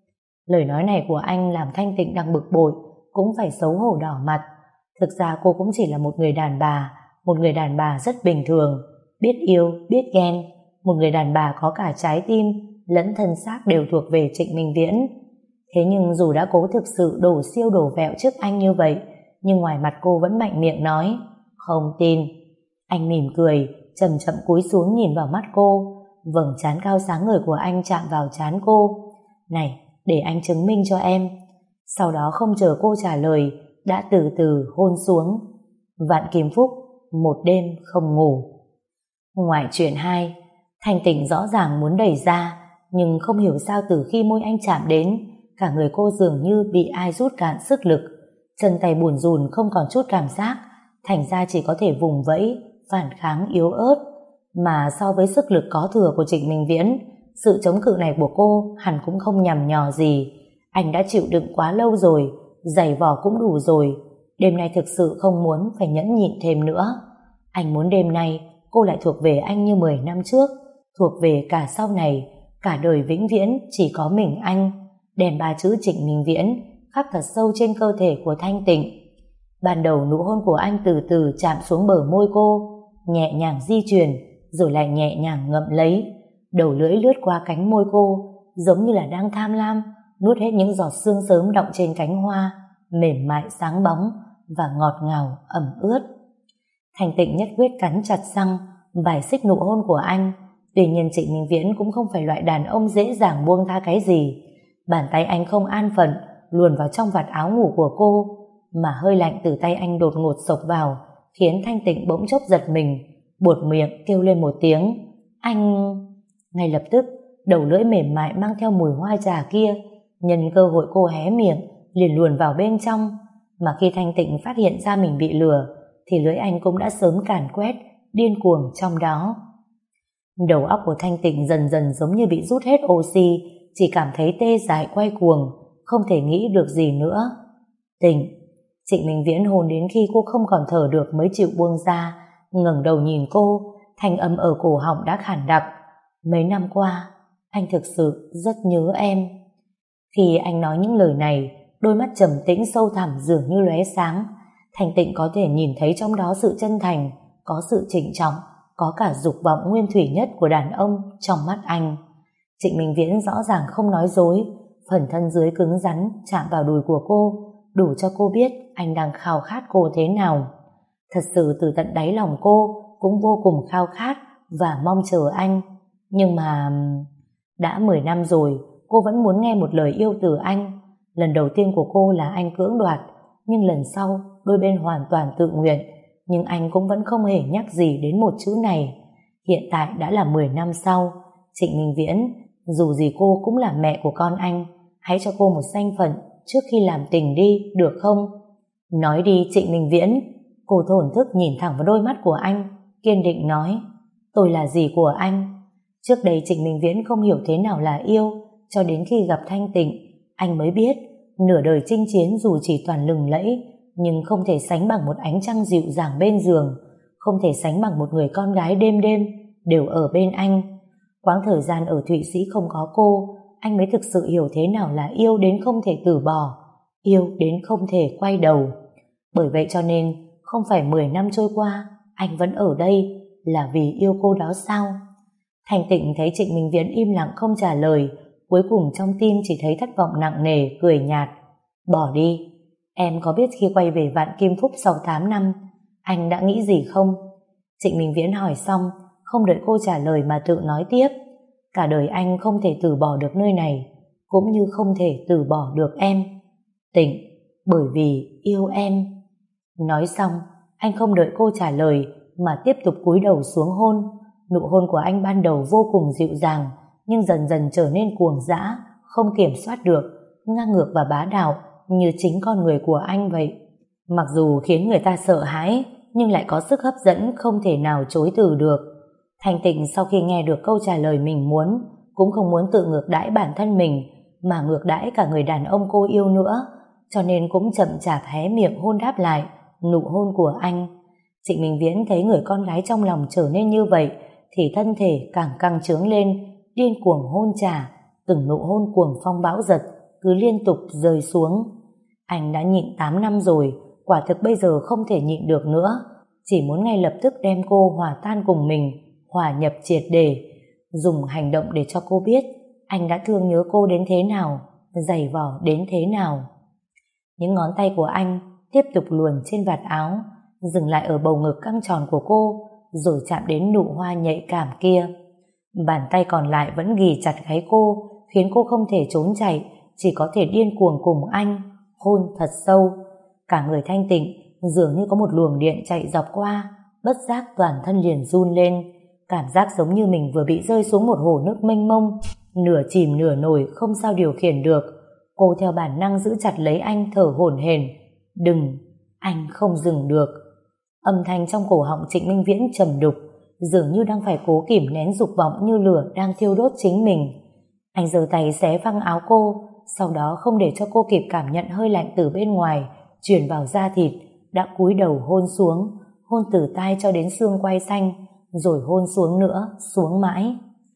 Lời nói này của anh làm Thanh Tịnh đang bực bội, cũng phải xấu hổ đỏ mặt. Thực ra cô cũng chỉ là một người đàn bà, một người đàn bà rất bình thường, biết yêu, biết ghen, một người đàn bà có cả trái tim lẫn thân xác đều thuộc về Trịnh Minh Viễn. Thế nhưng dù đã cố thực sự đổ siêu đổ vẹo trước anh như vậy, nhưng ngoài mặt cô vẫn mạnh miệng nói không tin. Anh mỉm cười, chậm chậm cúi xuống nhìn vào mắt cô, vầng trán cao sáng ngời của anh chạm vào trán cô. Này, để anh chứng minh cho em. Sau đó không chờ cô trả lời, đã từ từ hôn xuống. Vạn Kim Phúc, một đêm không ngủ. Ngoài chuyện hai, Thanh Tịnh rõ ràng muốn đẩy ra, nhưng không hiểu sao từ khi môi anh chạm đến, cả người cô dường như bị ai rút cạn sức lực. chân tay buồn rùn không còn chút cảm giác, thành ra chỉ có thể vùng vẫy, phản kháng yếu ớt. Mà so với sức lực có thừa của Trịnh Minh Viễn, sự chống cự này của cô hẳn cũng không nhằm nhò gì. Anh đã chịu đựng quá lâu rồi, giày vò cũng đủ rồi, đêm nay thực sự không muốn phải nhẫn nhịn thêm nữa. Anh muốn đêm nay cô lại thuộc về anh như mười năm trước, thuộc về cả sau này, cả đời vĩnh viễn chỉ có mình anh. Đem ba chữ Trịnh Minh Viễn khắc thật sâu trên cơ thể của Thanh Tịnh. Ban đầu nụ hôn của anh từ từ chạm xuống bờ môi cô, nhẹ nhàng di chuyển, rồi lại nhẹ nhàng ngậm lấy. Đầu lưỡi lướt qua cánh môi cô, giống như là đang tham lam nuốt hết những giọt sương sớm đọng trên cánh hoa, mềm mại sáng bóng và ngọt ngào ẩm ướt. Thanh Tịnh nhất quyết cắn chặt răng, bài xích nụ hôn của anh. Tuy nhiên Trịnh Minh Viễn cũng không phải loại đàn ông dễ dàng buông tha cái gì. Bàn tay anh không an phận luồn vào trong vạt áo ngủ của cô, mà hơi lạnh từ tay anh đột ngột xộc vào, khiến Thanh Tịnh bỗng chốc giật mình, buột miệng kêu lên một tiếng anh. Ngay lập tức đầu lưỡi mềm mại mang theo mùi hoa trà kia nhân cơ hội cô hé miệng liền luồn vào bên trong. Mà khi Thanh Tịnh phát hiện ra mình bị lừa thì lưỡi anh cũng đã sớm càn quét điên cuồng trong đó. Đầu óc của Thanh Tịnh dần dần giống như bị rút hết oxy, chỉ cảm thấy tê dại quay cuồng, không thể nghĩ được gì nữa. Tịnh. Trịnh Minh Viễn hôn đến khi cô không còn thở được mới chịu buông ra, ngẩng đầu nhìn cô, thanh âm ở cổ họng đã khản đặc. Mấy năm qua anh thực sự rất nhớ em. Khi anh nói những lời này, đôi mắt trầm tĩnh sâu thẳm dường như lóe sáng. Thanh Tịnh có thể nhìn thấy trong đó sự chân thành, có sự trịnh trọng, có cả dục vọng nguyên thủy nhất của đàn ông trong mắt anh. Trịnh Minh Viễn rõ ràng không nói dối, phần thân dưới cứng rắn chạm vào đùi của cô, đủ cho cô biết anh đang khao khát cô thế nào. Thật sự từ tận đáy lòng cô cũng vô cùng khao khát và mong chờ anh. Nhưng mà đã mười năm rồi, cô vẫn muốn nghe một lời yêu từ anh. Lần đầu tiên của cô là anh cưỡng đoạt, nhưng lần sau đôi bên hoàn toàn tự nguyện, nhưng anh cũng vẫn không hề nhắc gì đến một chữ này. Hiện tại đã là mười năm sau. Trịnh Minh Viễn, dù gì cô cũng là mẹ của con anh, hãy cho cô một danh phận trước khi làm tình đi, được không? Nói đi Trịnh Minh Viễn. Cô thổn thức nhìn thẳng vào đôi mắt của anh, kiên định nói, tôi là gì của anh? Trước đây Trịnh Minh Viễn không hiểu thế nào là yêu, cho đến khi gặp Thanh Tịnh, anh mới biết nửa đời chinh chiến dù chỉ toàn lừng lẫy, nhưng không thể sánh bằng một ánh trăng dịu dàng bên giường, không thể sánh bằng một người con gái đêm đêm đều ở bên anh. Quãng thời gian ở Thụy Sĩ không có cô, anh mới thực sự hiểu thế nào là yêu đến không thể từ bỏ, yêu đến không thể quay đầu. Bởi vậy cho nên không phải mười năm trôi qua anh vẫn ở đây là vì yêu cô đó sao? Thanh Tịnh thấy Trịnh Minh Viễn im lặng không trả lời, cuối cùng trong tim chỉ thấy thất vọng nặng nề, cười nhạt. Bỏ đi. Em có biết khi quay về Vạn Kim Phúc sau tám năm anh đã nghĩ gì không? Trịnh Minh Viễn hỏi xong, không đợi cô trả lời mà tự nói tiếp. Cả đời anh không thể từ bỏ được nơi này, cũng như không thể từ bỏ được em. Tịnh, bởi vì yêu em. Nói xong, anh không đợi cô trả lời mà tiếp tục cúi đầu xuống hôn. Nụ hôn của anh ban đầu vô cùng dịu dàng, nhưng dần dần trở nên cuồng dã, không kiểm soát được, ngang ngược và bá đạo như chính con người của anh vậy. Mặc dù khiến người ta sợ hãi, nhưng lại có sức hấp dẫn không thể nào chối từ được. Thanh Tịnh sau khi nghe được câu trả lời mình muốn, cũng không muốn tự ngược đãi bản thân mình, mà ngược đãi cả người đàn ông cô yêu nữa, cho nên cũng chậm chạp hé miệng hôn đáp lại nụ hôn của anh. Trịnh Minh Viễn thấy người con gái trong lòng trở nên như vậy, thì thân thể càng căng trướng lên, điên cuồng hôn trả, từng nụ hôn cuồng phong bão giật cứ liên tục rơi xuống. Anh đã nhịn tám năm rồi, quả thực bây giờ không thể nhịn được nữa, chỉ muốn ngay lập tức đem cô hòa tan cùng mình, hòa nhập triệt để, dùng hành động để cho cô biết anh đã thương nhớ cô đến thế nào, dày vò đến thế nào. Những ngón tay của anh tiếp tục luồn trên vạt áo, dừng lại ở bầu ngực căng tròn của cô, rồi chạm đến nụ hoa nhạy cảm kia. Bàn tay còn lại vẫn ghì chặt gáy cô, khiến cô không thể trốn chạy, chỉ có thể điên cuồng cùng anh hôn thật sâu. Cả người Thanh Tịnh dường như có một luồng điện chạy dọc qua, bất giác toàn thân liền run lên, cảm giác giống như mình vừa bị rơi xuống một hồ nước mênh mông, nửa chìm nửa nổi, không sao điều khiển được. Cô theo bản năng giữ chặt lấy anh, thở hổn hển. Đừng, anh không dừng được. Âm thanh trong cổ họng Trịnh Minh Viễn trầm đục, dường như đang phải cố kìm nén dục vọng như lửa đang thiêu đốt chính mình. Anh giơ tay xé phăng áo cô, sau đó không để cho cô kịp cảm nhận hơi lạnh từ bên ngoài truyền vào da thịt, đã cúi đầu hôn xuống, hôn từ tai cho đến xương quai xanh, rồi hôn xuống nữa, xuống mãi.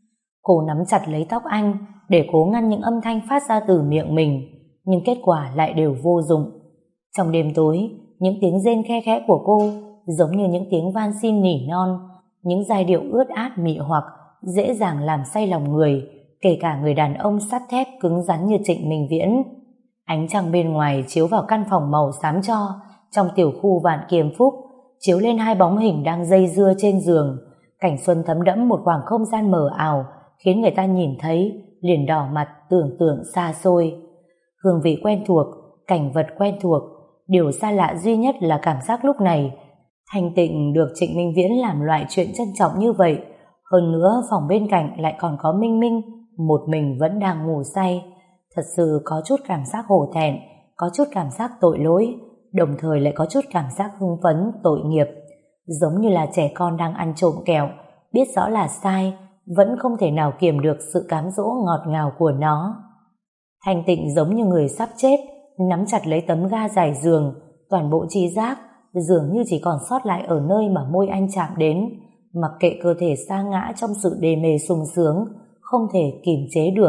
Cô nắm chặt lấy tóc anh để cố ngăn những âm thanh phát ra từ miệng mình, nhưng kết quả lại đều vô dụng. Trong đêm tối, những tiếng rên khe khẽ của cô giống như những tiếng van xin nỉ non, những giai điệu ướt át mị hoặc, dễ dàng làm say lòng người, kể cả người đàn ông sắt thép cứng rắn như Trịnh Minh Viễn. Ánh trăng bên ngoài chiếu vào căn phòng màu xám tro trong tiểu khu Vạn Kiềm Phúc, chiếu lên hai bóng hình đang dây dưa trên giường. Cảnh xuân thấm đẫm một khoảng không gian mờ ảo, khiến người ta nhìn thấy liền đỏ mặt, tưởng tượng xa xôi. Hương vị quen thuộc, cảnh vật quen thuộc, điều xa lạ duy nhất là cảm giác lúc này Thanh Tịnh được Trịnh Minh Viễn làm loại chuyện trân trọng như vậy. Hơn nữa phòng bên cạnh lại còn có Minh Minh, một mình vẫn đang ngủ say. Thật sự có chút cảm giác hổ thẹn, có chút cảm giác tội lỗi, đồng thời lại có chút cảm giác hưng phấn, tội nghiệp. Giống như là trẻ con đang ăn trộm kẹo, biết rõ là sai, vẫn không thể nào kiềm được sự cám dỗ ngọt ngào của nó. Thanh Tịnh giống như người sắp chết, nắm chặt lấy tấm ga trải giường, toàn bộ tri giác dường như chỉ còn sót lại ở nơi mà môi anh chạm đến, mặc kệ cơ thể sa ngã trong sự đê mê sung sướng, không thể kìm chế được.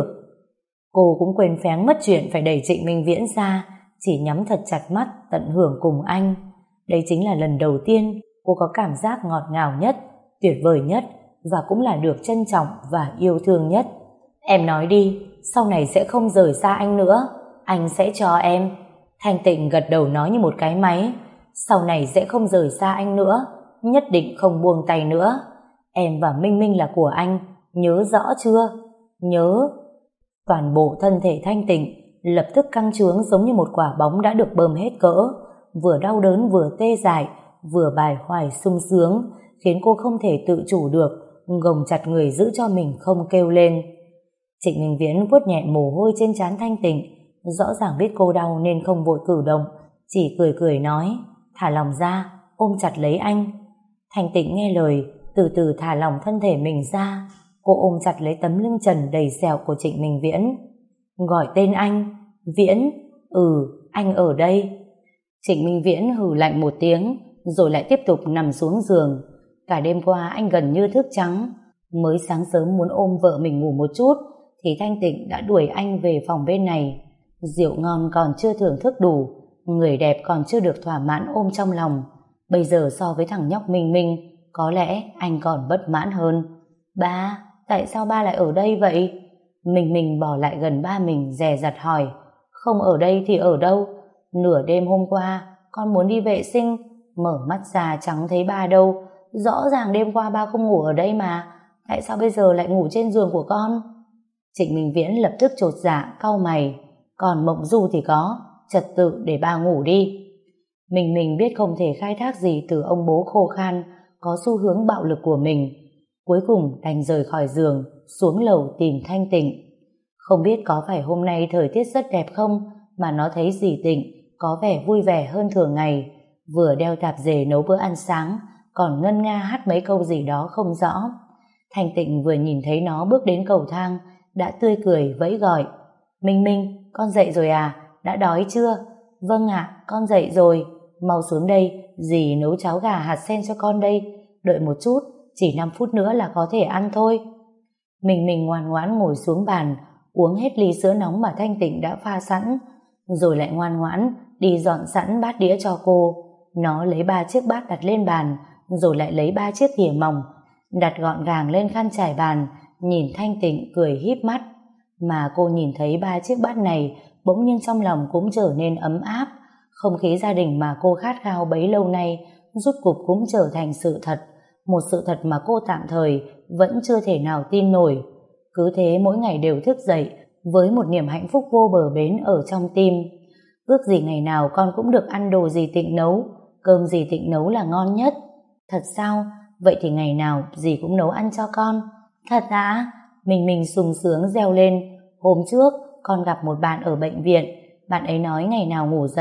Cô cũng quên phén mất chuyện phải đẩy Trịnh Minh Viễn ra, chỉ nhắm thật chặt mắt tận hưởng cùng anh. Đây chính là lần đầu tiên cô có cảm giác ngọt ngào nhất, tuyệt vời nhất, và cũng là được trân trọng và yêu thương nhất. Em nói đi, sau này sẽ không rời xa anh nữa, anh sẽ cho em. Thanh Tịnh gật đầu nói như một cái máy. Sau này sẽ không rời xa anh nữa, nhất định không buông tay nữa. Em và Minh Minh là của anh, nhớ rõ chưa? Nhớ. Toàn bộ thân thể Thanh Tịnh lập tức căng trướng giống như một quả bóng đã được bơm hết cỡ, vừa đau đớn vừa tê dại, vừa bài hoài sung sướng, khiến cô không thể tự chủ được, gồng chặt người giữ cho mình không kêu lên. Trịnh Minh Viễn vuốt nhẹ mồ hôi trên trán Thanh Tịnh, rõ ràng biết cô đau nên không vội cử động, chỉ cười cười nói, thả lòng ra, ôm chặt lấy anh. Thanh Tịnh nghe lời, từ từ thả lỏng thân thể mình ra. Cô ôm chặt lấy tấm lưng trần đầy sẹo của Trịnh Minh Viễn. Gọi tên anh. Viễn. Ừ, anh ở đây. Trịnh Minh Viễn hừ lạnh một tiếng, rồi lại tiếp tục nằm xuống giường. Cả đêm qua anh gần như thức trắng. Mới sáng sớm muốn ôm vợ mình ngủ một chút, thì Thanh Tịnh đã đuổi anh về phòng bên này. Rượu ngon còn chưa thưởng thức đủ, người đẹp còn chưa được thỏa mãn ôm trong lòng. Bây giờ so với thằng nhóc Minh Minh, có lẽ anh còn bất mãn hơn. Ba, tại sao ba lại ở đây vậy? Minh Minh bỏ lại gần ba mình, dè dặt hỏi. Không ở đây thì ở đâu? Nửa đêm hôm qua con muốn đi vệ sinh, mở mắt ra chẳng thấy ba đâu. Rõ ràng đêm qua ba không ngủ ở đây mà, tại sao bây giờ lại ngủ trên giường của con? Trịnh Minh Viễn lập tức chột dạ, cau mày. Còn mộng du thì có, trật tự để ba ngủ đi. Mình mình biết không thể khai thác gì từ ông bố khô khan, có xu hướng bạo lực của mình. Cuối cùng đành rời khỏi giường, xuống lầu tìm Thanh Tịnh. Không biết có phải hôm nay thời tiết rất đẹp không, mà nó thấy dì Tịnh có vẻ vui vẻ hơn thường ngày, vừa đeo tạp dề nấu bữa ăn sáng, còn ngân nga hát mấy câu gì đó không rõ. Thanh Tịnh vừa nhìn thấy nó bước đến cầu thang, đã tươi cười vẫy gọi. Minh Minh, con dậy rồi à? Đã đói chưa? Vâng ạ, con dậy rồi. Mau xuống đây, dì nấu cháo gà hạt sen cho con đây. Đợi một chút, chỉ năm phút nữa là có thể ăn thôi. Minh Minh ngoan ngoãn ngồi xuống bàn, uống hết ly sữa nóng mà Thanh Tịnh đã pha sẵn, rồi lại ngoan ngoãn đi dọn sẵn bát đĩa cho cô. Nó lấy ba chiếc bát đặt lên bàn, rồi lại lấy ba chiếc thìa mỏng đặt gọn gàng lên khăn trải bàn, nhìn Thanh Tịnh cười híp mắt. Mà cô nhìn thấy ba chiếc bát này, bỗng nhiên trong lòng cũng trở nên ấm áp. Không khí gia đình mà cô khát khao bấy lâu nay rốt cục cũng trở thành sự thật, một sự thật mà cô tạm thời vẫn chưa thể nào tin nổi. Cứ thế mỗi ngày đều thức dậy với một niềm hạnh phúc vô bờ bến ở trong tim. Ước gì ngày nào con cũng được ăn đồ dì Tịnh nấu, cơm dì Tịnh nấu là ngon nhất. Thật sao? Vậy thì ngày nào dì cũng nấu ăn cho con. Thật ạ? Mình mình sung sướng reo lên. Hôm trước con gặp một bạn ở bệnh viện, bạn ấy nói ngày nào ngủ dậy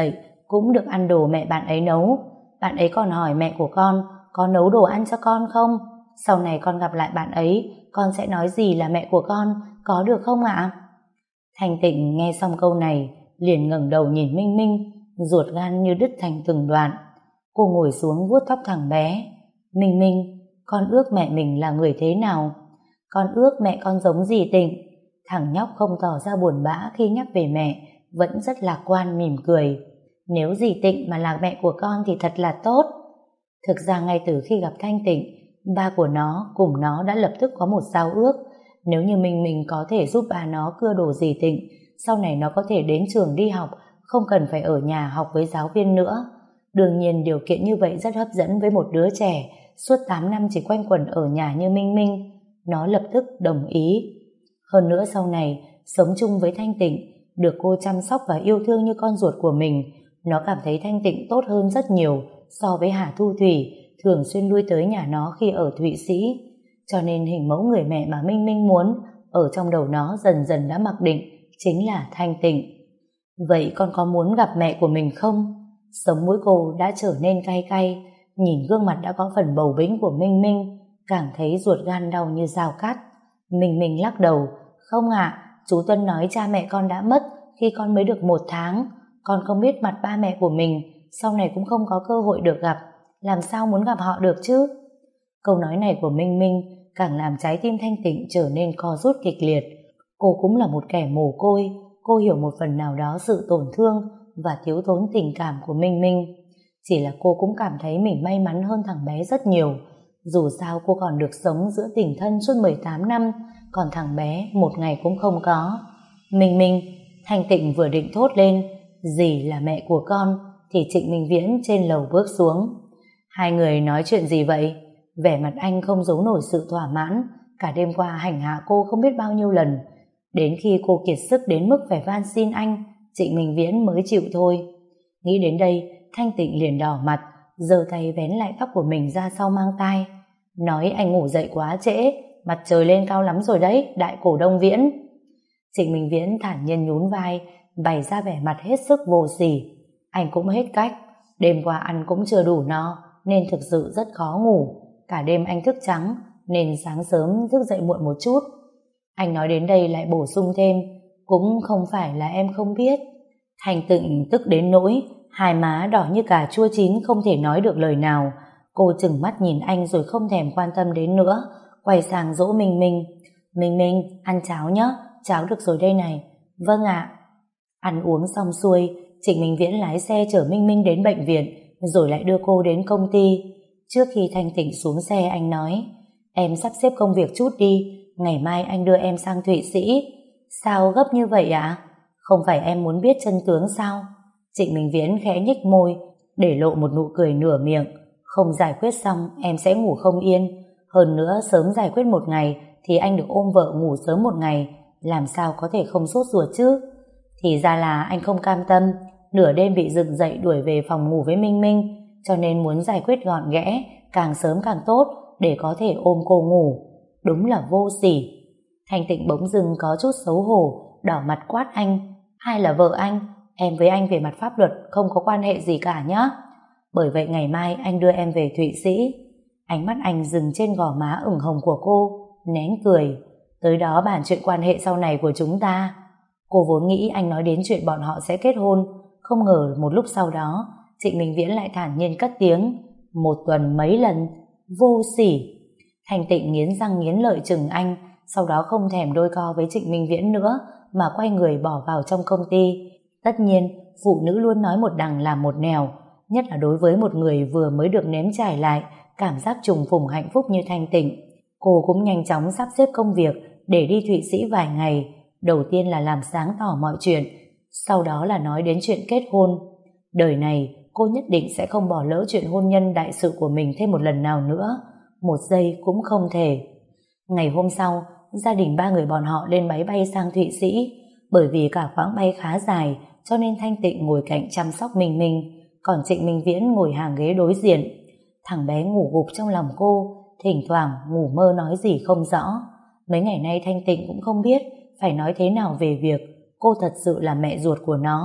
cũng được ăn đồ mẹ bạn ấy nấu. Bạn ấy còn hỏi mẹ của con có nấu đồ ăn cho con không? Sau này con gặp lại bạn ấy, con sẽ nói gì là mẹ của con, có được không ạ? Thanh Tịnh nghe xong câu này, liền ngẩng đầu nhìn Minh Minh, ruột gan như đứt thành từng đoạn. Cô ngồi xuống vuốt tóc thằng bé. Minh Minh, con ước mẹ mình là người thế nào? Con ước mẹ con giống dì Tịnh. Thằng nhóc không tỏ ra buồn bã khi nhắc về mẹ, vẫn rất lạc quan mỉm cười. Nếu dì Tịnh mà là mẹ của con thì thật là tốt. Thực ra ngay từ khi gặp Thanh Tịnh, ba của nó cùng nó đã lập tức có một giao ước. Nếu như Minh Minh có thể giúp ba nó cưa đồ dì Tịnh, sau này nó có thể đến trường đi học, không cần phải ở nhà học với giáo viên nữa. Đương nhiên điều kiện như vậy rất hấp dẫn với một đứa trẻ suốt tám năm chỉ quanh quẩn ở nhà như Minh Minh. Nó lập tức đồng ý. Hơn nữa sau này, sống chung với Thanh Tịnh, được cô chăm sóc và yêu thương như con ruột của mình, nó cảm thấy Thanh Tịnh tốt hơn rất nhiều so với Hà Thu Thủy, thường xuyên lui tới nhà nó khi ở Thụy Sĩ. Cho nên hình mẫu người mẹ mà Minh Minh muốn ở trong đầu nó dần dần đã mặc định chính là Thanh Tịnh. Vậy con có muốn gặp mẹ của mình không? Sống mũi cô đã trở nên cay cay, nhìn gương mặt đã có phần bầu bĩnh của Minh Minh, càng thấy ruột gan đau như dao cắt. Minh Minh lắc đầu. Không ạ, chú Tuân nói cha mẹ con đã mất khi con mới được một tháng. Con không biết mặt ba mẹ của mình, sau này cũng không có cơ hội được gặp, làm sao muốn gặp họ được chứ? Câu nói này của Minh Minh càng làm trái tim Thanh Tịnh trở nên co rút kịch liệt. Cô cũng là một kẻ mồ côi, cô hiểu một phần nào đó sự tổn thương và thiếu thốn tình cảm của Minh Minh. Chỉ là cô cũng cảm thấy mình may mắn hơn thằng bé rất nhiều. Dù sao cô còn được sống giữa tình thân suốt mười tám năm, còn thằng bé một ngày cũng không có. Minh Minh, Thanh Tịnh vừa định thốt lên dì là mẹ của con thì Trịnh Minh Viễn trên lầu bước xuống. Hai người nói chuyện gì vậy? Vẻ mặt anh không giấu nổi sự thỏa mãn. Cả đêm qua hành hạ cô không biết bao nhiêu lần, đến khi cô kiệt sức đến mức phải van xin anh, Trịnh Minh Viễn mới chịu thôi. Nghĩ đến đây, Thanh Tịnh liền đỏ mặt, giơ tay vén lại tóc của mình ra sau mang tai. Nói anh ngủ dậy quá trễ, mặt trời lên cao lắm rồi đấy, đại cổ đông Viễn. Trịnh Minh Viễn thản nhiên nhún vai, bày ra vẻ mặt hết sức vô sỉ. Anh cũng hết cách, đêm qua ăn cũng chưa đủ no, nên thực sự rất khó ngủ. Cả đêm anh thức trắng, nên sáng sớm thức dậy muộn một chút. Anh nói đến đây lại bổ sung thêm, cũng không phải là em không biết. Thanh Tịnh tức đến nỗi hai má đỏ như cà chua chín, không thể nói được lời nào. Cô chừng mắt nhìn anh rồi không thèm quan tâm đến nữa, quay sang dỗ Minh Minh. Minh Minh, ăn cháo nhé, cháo được rồi đây này. Vâng ạ. Ăn uống xong xuôi, Trịnh Minh Viễn lái xe chở Minh Minh đến bệnh viện, rồi lại đưa cô đến công ty. Trước khi Thanh Tịnh xuống xe, anh nói, em sắp xếp công việc chút đi, ngày mai anh đưa em sang Thụy Sĩ. Sao gấp như vậy ạ? Không phải em muốn biết chân tướng sao? Trịnh Minh Viễn khẽ nhếch môi, để lộ một nụ cười nửa miệng. Không giải quyết xong, em sẽ ngủ không yên. Hơn nữa, sớm giải quyết một ngày, thì anh được ôm vợ ngủ sớm một ngày, làm sao có thể không sốt ruột chứ? Thì ra là anh không cam tâm, nửa đêm bị dựng dậy đuổi về phòng ngủ với Minh Minh, cho nên muốn giải quyết gọn ghẽ, càng sớm càng tốt, để có thể ôm cô ngủ. Đúng là vô sỉ. Thanh Tịnh bỗng dưng có chút xấu hổ, đỏ mặt quát anh. Hai là vợ anh, em với anh về mặt pháp luật không có quan hệ gì cả nhá. Bởi vậy ngày mai anh đưa em về Thụy Sĩ. Ánh mắt anh dừng trên gò má ửng hồng của cô, nén cười. Tới đó bàn chuyện quan hệ sau này của chúng ta. Cô vốn nghĩ anh nói đến chuyện bọn họ sẽ kết hôn, không ngờ một lúc sau đó Trịnh Minh Viễn lại thản nhiên cất tiếng. Một tuần mấy lần, vô sỉ. Thanh Tịnh nghiến răng nghiến lợi chừng anh, sau đó không thèm đôi co với Trịnh Minh Viễn nữa, mà quay người bỏ vào trong công ty. Tất nhiên, phụ nữ luôn nói một đằng làm một nẻo, nhất là đối với một người vừa mới được nếm trải lại cảm giác trùng phùng hạnh phúc như Thanh Tịnh. Cô cũng nhanh chóng sắp xếp công việc để đi Thụy Sĩ vài ngày. Đầu tiên là làm sáng tỏ mọi chuyện, sau đó là nói đến chuyện kết hôn. Đời này cô nhất định sẽ không bỏ lỡ chuyện hôn nhân đại sự của mình thêm một lần nào nữa, một giây cũng không thể. Ngày hôm sau, gia đình ba người bọn họ lên máy bay sang Thụy Sĩ. Bởi vì cả quãng bay khá dài, cho nên Thanh Tịnh ngồi cạnh chăm sóc Minh Minh, còn Trịnh Minh Viễn ngồi hàng ghế đối diện. Thằng bé ngủ gục trong lòng cô, thỉnh thoảng ngủ mơ nói gì không rõ. Mấy ngày nay Thanh Tịnh cũng không biết phải nói thế nào về việc cô thật sự là mẹ ruột của nó.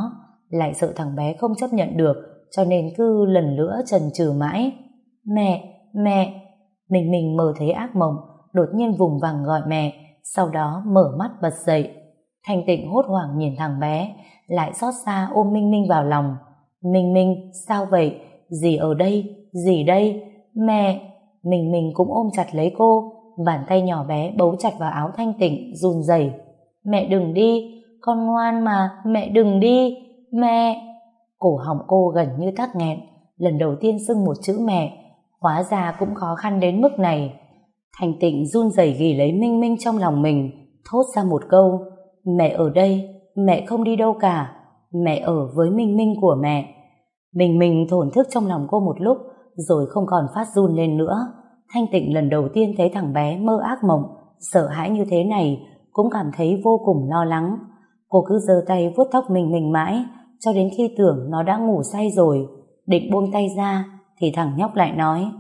lại sợ thằng bé không chấp nhận được, cho nên cứ lần nữa chần chừ mãi. Mẹ, mẹ. Mình mình mơ thấy ác mộng, đột nhiên vùng vằng gọi mẹ, sau đó mở mắt bật dậy. Thanh Tịnh hốt hoảng nhìn thằng bé, lại xót xa ôm Minh Minh vào lòng. Minh Minh, sao vậy? Dì ở đây, dì đây. Mẹ. Minh Minh cũng ôm chặt lấy cô, bàn tay nhỏ bé bấu chặt vào áo Thanh Tịnh, run rẩy. Mẹ đừng đi, con ngoan mà, mẹ đừng đi, mẹ. Cổ họng cô gần như tắc nghẹn, lần đầu tiên xưng một chữ mẹ, hóa ra cũng khó khăn đến mức này. Thanh Tịnh run rẩy ghi lấy Minh Minh trong lòng mình, thốt ra một câu: mẹ ở đây, mẹ không đi đâu cả, mẹ ở với Minh Minh của mẹ. Minh Minh thổn thức trong lòng cô một lúc, rồi không còn phát run lên nữa. Thanh Tịnh lần đầu tiên thấy thằng bé mơ ác mộng, sợ hãi như thế này, cũng cảm thấy vô cùng lo lắng. Cô cứ giơ tay vuốt tóc Minh Minh mãi, cho đến khi tưởng nó đã ngủ say rồi, định buông tay ra, thì thằng nhóc lại nói: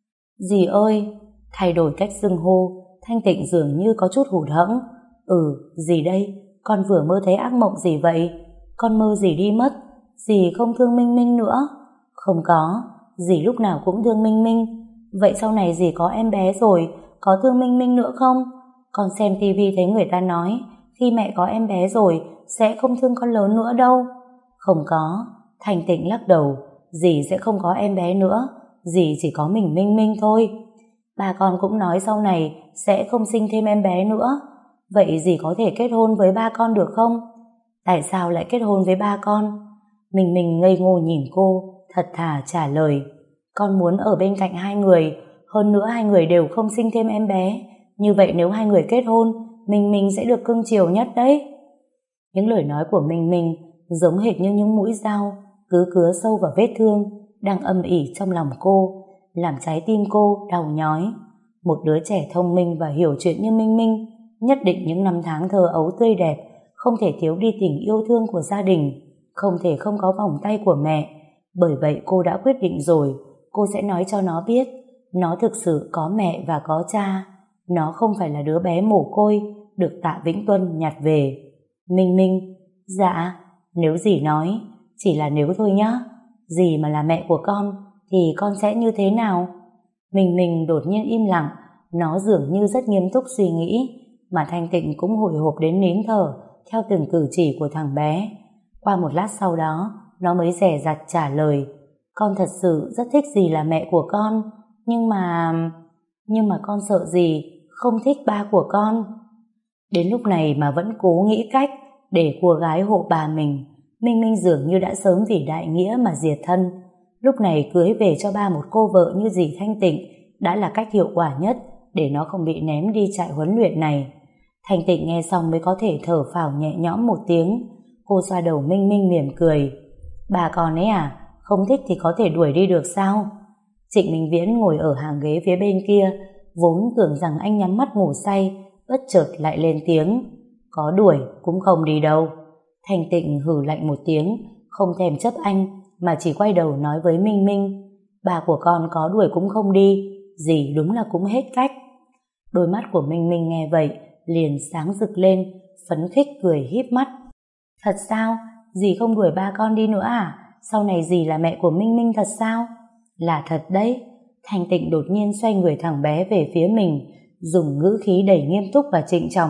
dì ơi. Thay đổi cách xưng hô, Thanh Tịnh dường như có chút hụt hẫng. Ừ, dì đây, con vừa mơ thấy ác mộng gì vậy? Con mơ dì đi mất, dì không thương Minh Minh nữa. Không có, dì lúc nào cũng thương Minh Minh. Vậy sau này dì có em bé rồi, có thương Minh Minh nữa không? Con xem tivi thấy người ta nói, khi mẹ có em bé rồi, sẽ không thương con lớn nữa đâu. Không có. Thanh Tịnh lắc đầu, dì sẽ không có em bé nữa, dì chỉ có mình Minh Minh thôi. Ba con cũng nói sau này sẽ không sinh thêm em bé nữa. Vậy dì có thể kết hôn với ba con được không? Tại sao lại kết hôn với ba con? Mình mình ngây ngô nhìn cô, thật thà trả lời: con muốn ở bên cạnh hai người, hơn nữa hai người đều không sinh thêm em bé. Như vậy nếu hai người kết hôn, Minh Minh sẽ được cưng chiều nhất đấy. Những lời nói của Minh Minh giống hệt như những mũi dao cứ cứa sâu vào vết thương đang âm ỉ trong lòng cô, làm trái tim cô đau nhói. Một đứa trẻ thông minh và hiểu chuyện như Minh Minh, nhất định những năm tháng thơ ấu tươi đẹp không thể thiếu đi tình yêu thương của gia đình, không thể không có vòng tay của mẹ. Bởi vậy cô đã quyết định rồi, cô sẽ nói cho nó biết nó thực sự có mẹ và có cha. Nó không phải là đứa bé mồ côi được Tạ Vĩnh Tuân nhặt về. Minh Minh: dạ, nếu dì nói, chỉ là nếu thôi nhá. Dì mà là mẹ của con thì con sẽ như thế nào? Minh Minh đột nhiên im lặng, nó dường như rất nghiêm túc suy nghĩ, mà Thanh Tịnh cũng hồi hộp đến nín thở theo từng cử chỉ của thằng bé. Qua một lát sau đó, nó mới dè dặt trả lời: con thật sự rất thích dì là mẹ của con, nhưng mà... nhưng mà con sợ dì không thích ba của con. Đến lúc này mà vẫn cố nghĩ cách để cô gái hộ bà mình. Minh Minh dường như đã sớm vì đại nghĩa mà diệt thân. Lúc này cưới về cho ba một cô vợ như dì Thanh Tịnh đã là cách hiệu quả nhất để nó không bị ném đi trại huấn luyện này. Thanh Tịnh nghe xong mới có thể thở phào nhẹ nhõm một tiếng. Cô xoa đầu Minh Minh mỉm cười: bà con ấy à, không thích thì có thể đuổi đi được sao? Trịnh Minh Viễn ngồi ở hàng ghế phía bên kia, vốn tưởng rằng anh nhắm mắt ngủ say, bất chợt lại lên tiếng: có đuổi cũng không đi đâu. Thanh Tịnh hừ lạnh một tiếng, không thèm chấp anh, mà chỉ quay đầu nói với Minh Minh: bà của con có đuổi cũng không đi, dì đúng là cũng hết cách. Đôi mắt của Minh Minh nghe vậy liền sáng rực lên, phấn khích cười híp mắt: thật sao? Dì không đuổi ba con đi nữa à? Sau này dì là mẹ của Minh Minh thật sao? Là thật đấy. Thanh Tịnh đột nhiên xoay người thằng bé về phía mình, dùng ngữ khí đầy nghiêm túc và trịnh trọng: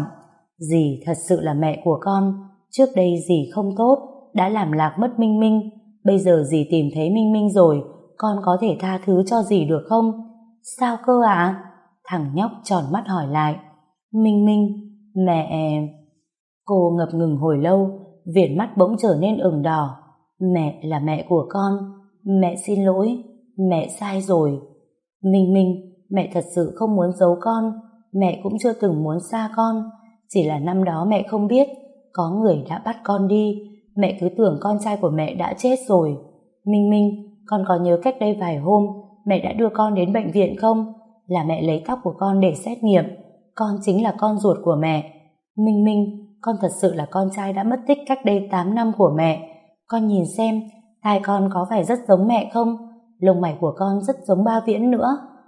dì thật sự là mẹ của con. Trước đây dì không tốt, đã làm lạc mất Minh Minh. Bây giờ dì tìm thấy Minh Minh rồi, con có thể tha thứ cho dì được không? Sao cơ ạ? À? Thằng nhóc tròn mắt hỏi lại. Minh Minh, mẹ... Cô ngập ngừng hồi lâu, viền mắt bỗng trở nên ửng đỏ. Mẹ là mẹ của con, mẹ xin lỗi, mẹ sai rồi. Minh Minh, mẹ thật sự không muốn giấu con, mẹ cũng chưa từng muốn xa con, chỉ là năm đó mẹ không biết, có người đã bắt con đi, mẹ cứ tưởng con trai của mẹ đã chết rồi. Minh Minh, con có nhớ cách đây vài hôm mẹ đã đưa con đến bệnh viện không? Là mẹ lấy tóc của con để xét nghiệm, con chính là con ruột của mẹ. Minh Minh, con thật sự là con trai đã mất tích cách đây tám năm của mẹ. Con nhìn xem, tai con có phải rất giống mẹ không? Lông mày của con rất giống ba Viễn nữa.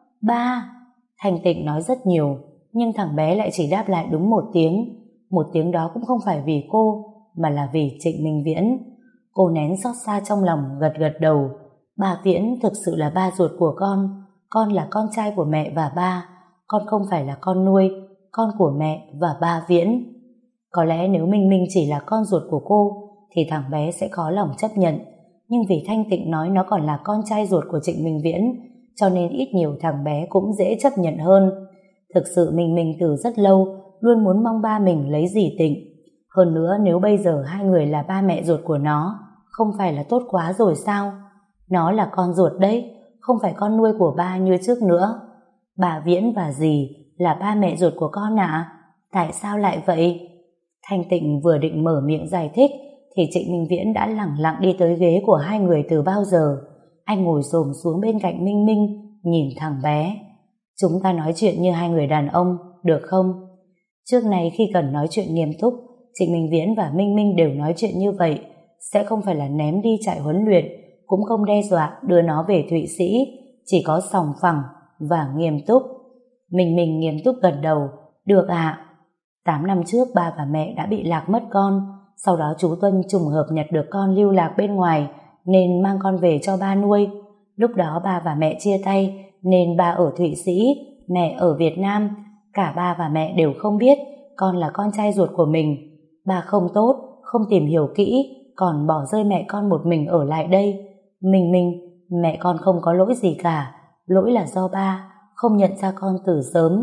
Ba! Thanh Tịnh nói rất nhiều, nhưng thằng bé lại chỉ đáp lại đúng một tiếng. Một tiếng đó cũng không phải vì cô, mà là vì Trịnh Minh Viễn. Cô nén xót xa trong lòng, gật gật đầu. Ba Viễn thực sự là ba ruột của con. Con là con trai của mẹ và ba. Con không phải là con nuôi, con của mẹ và ba Viễn. Có lẽ nếu Minh Minh chỉ là con ruột của cô thì thằng bé sẽ khó lòng chấp nhận. Nhưng vì Thanh Tịnh nói nó còn là con trai ruột của Trịnh Minh Viễn, cho nên ít nhiều thằng bé cũng dễ chấp nhận hơn. Thực sự Minh Minh từ rất lâu luôn muốn mong ba mình lấy dì Tịnh. Hơn nữa nếu bây giờ hai người là ba mẹ ruột của nó, không phải là tốt quá rồi sao? Nó là con ruột đấy, không phải con nuôi của ba như trước nữa. Bà Viễn và dì là ba mẹ ruột của con ạ? À? Tại sao lại vậy? Thanh Tịnh vừa định mở miệng giải thích thì Trịnh Minh Viễn đã lẳng lặng đi tới ghế của hai người từ bao giờ. Anh ngồi xổm xuống bên cạnh Minh Minh, nhìn thằng bé. Chúng ta nói chuyện như hai người đàn ông, được không? Trước này khi cần nói chuyện nghiêm túc, Trịnh Minh Viễn và Minh Minh đều nói chuyện như vậy, sẽ không phải là ném đi trại huấn luyện, cũng không đe dọa đưa nó về Thụy Sĩ, chỉ có sòng phẳng và nghiêm túc. Minh Minh nghiêm túc gật đầu, được ạ. Tám năm trước ba và mẹ đã bị lạc mất con, sau đó chú Tuân trùng hợp nhặt được con lưu lạc bên ngoài nên mang con về cho ba nuôi. Lúc đó ba và mẹ chia tay nên ba ở Thụy Sĩ, mẹ ở Việt Nam. Cả ba và mẹ đều không biết con là con trai ruột của mình. Ba không tốt, không tìm hiểu kỹ, còn bỏ rơi mẹ con một mình ở lại đây. Minh Minh, mẹ con không có lỗi gì cả, lỗi là do ba không nhận ra con từ sớm.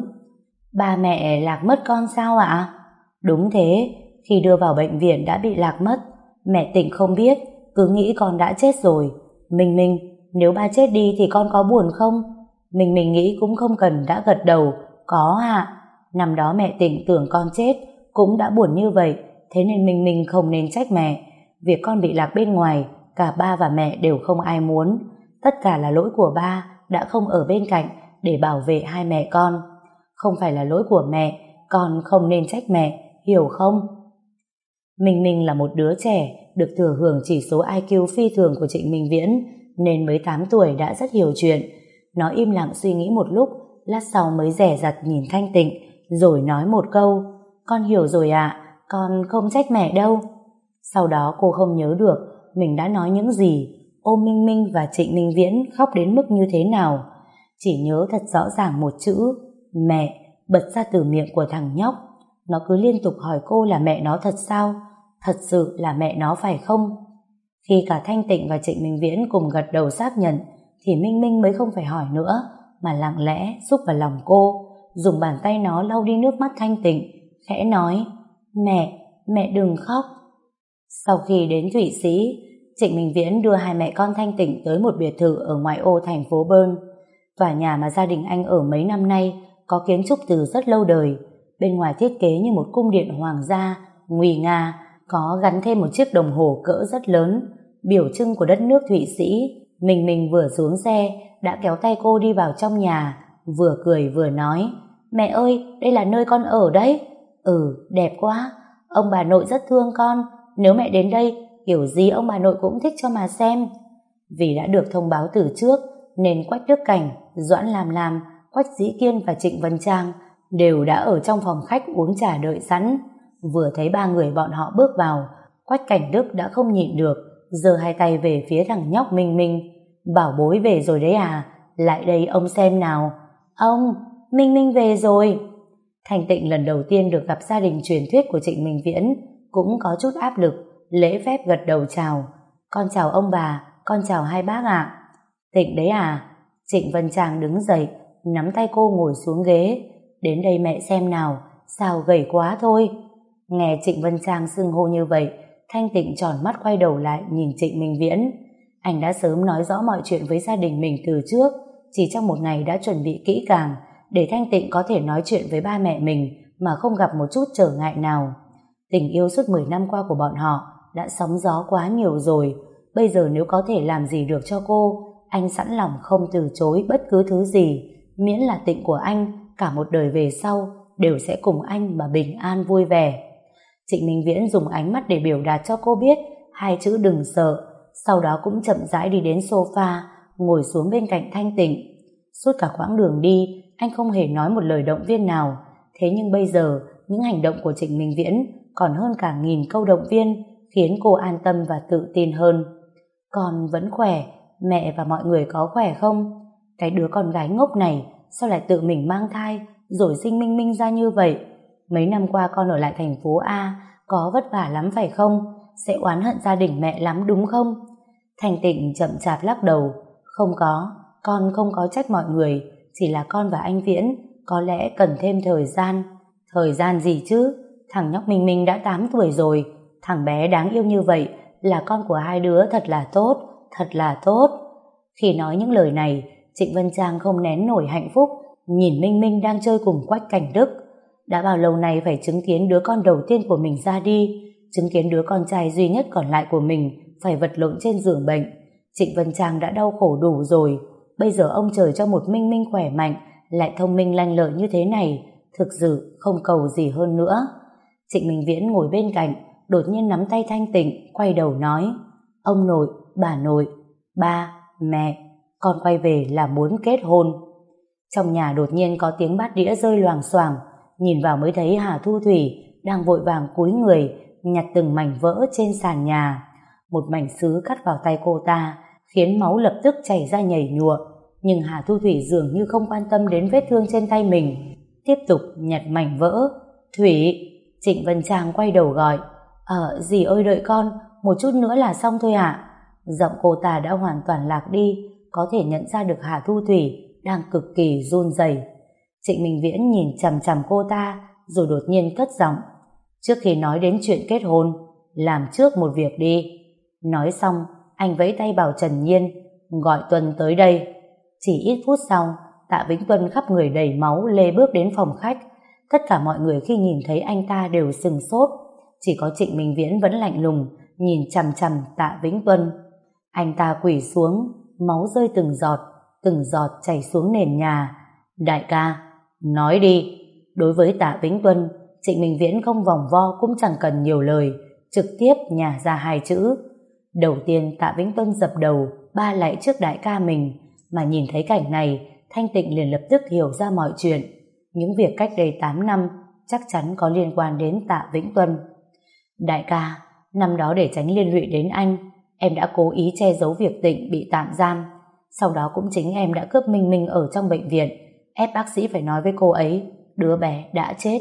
Ba mẹ lạc mất con sao ạ? Đúng thế, khi đưa vào bệnh viện đã bị lạc mất. Mẹ Tịnh không biết, cứ nghĩ con đã chết rồi. Minh Minh, nếu ba chết đi thì con có buồn không? Minh Minh nghĩ cũng không cần đã gật đầu. Có ạ. Năm đó mẹ Tịnh tưởng con chết cũng đã buồn như vậy, thế nên Minh Minh không nên trách mẹ. Việc con bị lạc bên ngoài, cả ba và mẹ đều không ai muốn. Tất cả là lỗi của ba đã không ở bên cạnh để bảo vệ hai mẹ con. Không phải là lỗi của mẹ, con không nên trách mẹ, hiểu không? Minh Minh là một đứa trẻ được thừa hưởng chỉ số I Q phi thường của Trịnh Minh Viễn, nên mới tám tuổi đã rất hiểu chuyện. Nó im lặng suy nghĩ một lúc, lát sau mới dè dặt nhìn Thanh Tịnh, rồi nói một câu, con hiểu rồi ạ, con không trách mẹ đâu. Sau đó cô không nhớ được mình đã nói những gì, ôm Minh Minh và Trịnh Minh Viễn khóc đến mức như thế nào. Chỉ nhớ thật rõ ràng một chữ, mẹ, bật ra từ miệng của thằng nhóc. Nó cứ liên tục hỏi cô là mẹ nó thật sao? Thật sự là mẹ nó phải không? Khi cả Thanh Tịnh và Trịnh Minh Viễn cùng gật đầu xác nhận, thì Minh Minh mới không phải hỏi nữa, mà lặng lẽ xúc vào lòng cô, dùng bàn tay nó lau đi nước mắt Thanh Tịnh, khẽ nói, mẹ, mẹ đừng khóc. Sau khi đến Thụy Sĩ, Trịnh Minh Viễn đưa hai mẹ con Thanh Tịnh tới một biệt thự ở ngoại ô thành phố Bern. Tòa nhà mà gia đình anh ở mấy năm nay có kiến trúc từ rất lâu đời. Bên ngoài thiết kế như một cung điện hoàng gia, nguy nga, có gắn thêm một chiếc đồng hồ cỡ rất lớn, biểu trưng của đất nước Thụy Sĩ. Mình mình vừa xuống xe, đã kéo tay cô đi vào trong nhà, vừa cười vừa nói, mẹ ơi, đây là nơi con ở đấy. Ừ, đẹp quá, ông bà nội rất thương con, nếu mẹ đến đây, kiểu gì ông bà nội cũng thích cho mà xem. Vì đã được thông báo từ trước, nên Quách Đức Cảnh, Doãn Làm Làm, Quách Dĩ Kiên và Trịnh Vân Trang đều đã ở trong phòng khách uống trà đợi sẵn. Vừa thấy ba người bọn họ bước vào, Quách Cảnh Đức đã không nhịn được, giơ hai tay về phía thằng nhóc Minh Minh. Bảo bối về rồi đấy à, lại đây ông xem nào. Ông, Minh Minh về rồi. Thanh Tịnh lần đầu tiên được gặp gia đình truyền thuyết của Trịnh Minh Viễn, cũng có chút áp lực, lễ phép gật đầu chào. Con chào ông bà, con chào hai bác ạ. Tịnh đấy à? Trịnh Vân Trang đứng dậy, nắm tay cô ngồi xuống ghế. Đến đây mẹ xem nào, sao gầy quá thôi. Nghe Trịnh Vân Trang xưng hô như vậy, Thanh Tịnh tròn mắt quay đầu lại nhìn Trịnh Minh Viễn. Anh đã sớm nói rõ mọi chuyện với gia đình mình từ trước, chỉ trong một ngày đã chuẩn bị kỹ càng để Thanh Tịnh có thể nói chuyện với ba mẹ mình mà không gặp một chút trở ngại nào. Tình yêu suốt mười năm qua của bọn họ đã sóng gió quá nhiều rồi. Bây giờ nếu có thể làm gì được cho cô, anh sẵn lòng không từ chối bất cứ thứ gì, miễn là Tịnh của anh cả một đời về sau đều sẽ cùng anh mà bình an vui vẻ. Trịnh Minh Viễn dùng ánh mắt để biểu đạt cho cô biết hai chữ đừng sợ, sau đó cũng chậm rãi đi đến sofa, ngồi xuống bên cạnh Thanh Tịnh. Suốt cả quãng đường đi, anh không hề nói một lời động viên nào, thế nhưng bây giờ những hành động của Trịnh Minh Viễn còn hơn cả nghìn câu động viên khiến cô an tâm và tự tin hơn. Con vẫn khỏe, mẹ và mọi người có khỏe không? Cái đứa con gái ngốc này sao lại tự mình mang thai rồi sinh Minh Minh ra như vậy? Mấy năm qua con ở lại thành phố A có vất vả lắm phải không? Sẽ oán hận gia đình mẹ lắm đúng không? Thanh Tịnh chậm chạp lắc đầu. Không có, con không có trách mọi người, chỉ là con và anh Viễn có lẽ cần thêm thời gian. Thời gian gì chứ? Thằng nhóc Minh Minh đã tám tuổi rồi, thằng bé đáng yêu như vậy là con của hai đứa thật là tốt, thật là tốt. Khi nói những lời này, Trịnh Vân Trang không nén nổi hạnh phúc nhìn Minh Minh đang chơi cùng Quách Cảnh Đức. Đã bao lâu nay phải chứng kiến đứa con đầu tiên của mình ra đi, chứng kiến đứa con trai duy nhất còn lại của mình phải vật lộn trên giường bệnh. Trịnh Vân Trang đã đau khổ đủ rồi, bây giờ ông trời cho một Minh Minh khỏe mạnh lại thông minh lanh lợi như thế này, thực sự không cầu gì hơn nữa. Trịnh Minh Viễn ngồi bên cạnh, đột nhiên nắm tay Thanh Tịnh, quay đầu nói: ông nội, bà nội, ba, mẹ, con quay về là muốn kết hôn. Trong nhà đột nhiên có tiếng bát đĩa rơi loảng xoảng, nhìn vào mới thấy Hà Thu Thủy đang vội vàng cúi người nhặt từng mảnh vỡ trên sàn nhà. Một mảnh sứ cắt vào tay cô ta khiến máu lập tức chảy ra nhảy nhụa, nhưng Hà Thu Thủy dường như không quan tâm đến vết thương trên tay mình, tiếp tục nhặt mảnh vỡ. Thủy! Trịnh Vân Trang quay đầu gọi: Ờ, dì ơi đợi con, một chút nữa là xong thôi ạ. Giọng cô ta đã hoàn toàn lạc đi, có thể nhận ra được Hà Thu Thủy đang cực kỳ run rẩy. Trịnh Minh Viễn nhìn chằm chằm cô ta rồi đột nhiên cất giọng: trước khi nói đến chuyện kết hôn, làm trước một việc đi. Nói xong, anh vẫy tay bảo Trần Nhiên gọi Tuân tới đây. Chỉ ít phút sau, Tạ Vĩnh Tuân khắp người đầy máu lê bước đến phòng khách. Tất cả mọi người khi nhìn thấy anh ta đều sừng sốt, chỉ có Trịnh Minh Viễn vẫn lạnh lùng nhìn chằm chằm Tạ Vĩnh Tuân. Anh ta quỳ xuống, máu rơi từng giọt, từng giọt chảy xuống nền nhà. Đại ca, nói đi. Đối với Tạ Vĩnh Tuân, Trịnh Minh Viễn không vòng vo cũng chẳng cần nhiều lời, trực tiếp nhả ra hai chữ. Đầu tiên Tạ Vĩnh Tuân dập đầu ba lạy trước đại ca mình, mà nhìn thấy cảnh này, Thanh Tịnh liền lập tức hiểu ra mọi chuyện. Những việc cách đây tám năm chắc chắn có liên quan đến Tạ Vĩnh Tuân. Đại ca, năm đó để tránh liên lụy đến anh, em đã cố ý che giấu việc Tịnh bị tạm giam. Sau đó cũng chính em đã cướp Minh Minh ở trong bệnh viện, ép bác sĩ phải nói với cô ấy đứa bé đã chết.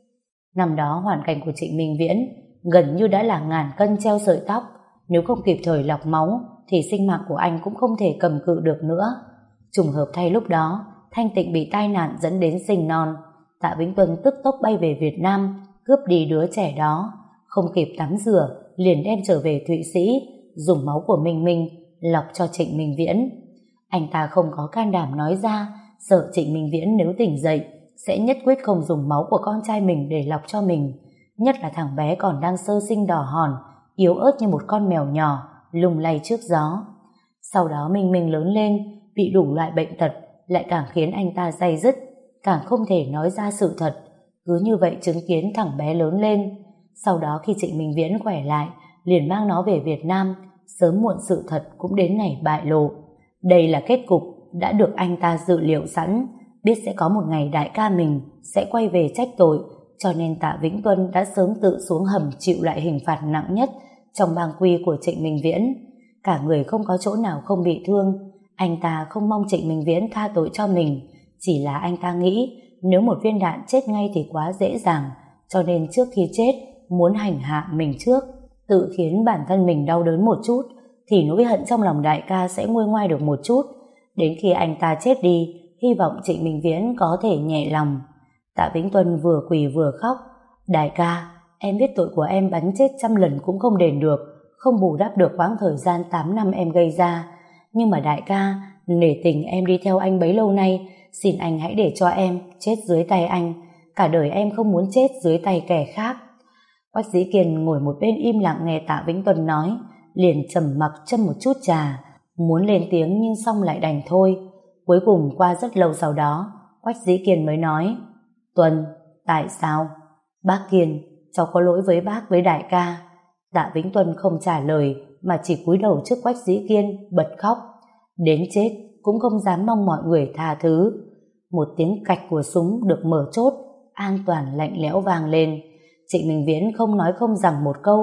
Năm đó hoàn cảnh của Trịnh Minh Viễn gần như đã là ngàn cân treo sợi tóc, nếu không kịp thời lọc máu thì sinh mạng của anh cũng không thể cầm cự được nữa. Trùng hợp thay lúc đó Thanh Tịnh bị tai nạn dẫn đến sinh non. Tạ Vĩnh Tuân tức tốc bay về Việt Nam cướp đi đứa trẻ đó, không kịp tắm rửa liền đem trở về Thụy Sĩ, dùng máu của Minh Minh lọc cho Trịnh Minh Viễn. Anh ta không có can đảm nói ra, sợ Trịnh Minh Viễn nếu tỉnh dậy sẽ nhất quyết không dùng máu của con trai mình để lọc cho mình, nhất là thằng bé còn đang sơ sinh đỏ hòn, yếu ớt như một con mèo nhỏ lung lay trước gió. Sau đó Minh Minh lớn lên bị đủ loại bệnh tật, lại càng khiến anh ta day dứt, càng không thể nói ra sự thật. Cứ như vậy chứng kiến thằng bé lớn lên. Sau đó khi Trịnh Minh Viễn khỏe lại liền mang nó về Việt Nam, sớm muộn sự thật cũng đến ngày bại lộ. Đây là kết cục đã được anh ta dự liệu sẵn, biết sẽ có một ngày đại ca mình sẽ quay về trách tội, cho nên Tạ Vĩnh Tuân đã sớm tự xuống hầm chịu lại hình phạt nặng nhất trong bang quy của Trịnh Minh Viễn. Cả người không có chỗ nào không bị thương. Anh ta không mong Trịnh Minh Viễn tha tội cho mình, chỉ là anh ta nghĩ nếu một viên đạn chết ngay thì quá dễ dàng, cho nên trước khi chết muốn hành hạ mình trước, tự khiến bản thân mình đau đớn một chút, thì nỗi hận trong lòng đại ca sẽ nguôi ngoai được một chút. Đến khi anh ta chết đi, hy vọng Trịnh Minh Viễn có thể nhẹ lòng. Tạ Vĩnh Tuân vừa quỳ vừa khóc. Đại ca, em biết tội của em bắn chết trăm lần cũng không đền được, không bù đắp được quãng thời gian tám năm em gây ra. Nhưng mà đại ca, nể tình em đi theo anh bấy lâu nay, xin anh hãy để cho em chết dưới tay anh. Cả đời em không muốn chết dưới tay kẻ khác. Quách Dĩ Kiên ngồi một bên im lặng nghe Tạ Vĩnh Tuân nói, liền trầm mặc châm một chút trà, muốn lên tiếng nhưng xong lại đành thôi. Cuối cùng qua rất lâu sau đó, Quách Dĩ Kiên mới nói: Tuân, tại sao? Bác Kiên, cháu có lỗi với bác, với đại ca. Tạ Vĩnh Tuân không trả lời mà chỉ cúi đầu trước Quách Dĩ Kiên bật khóc, đến chết cũng không dám mong mọi người tha thứ. Một tiếng cạch của súng được mở chốt, an toàn lạnh lẽo vang lên. Trịnh Minh Viễn không nói không rằng một câu,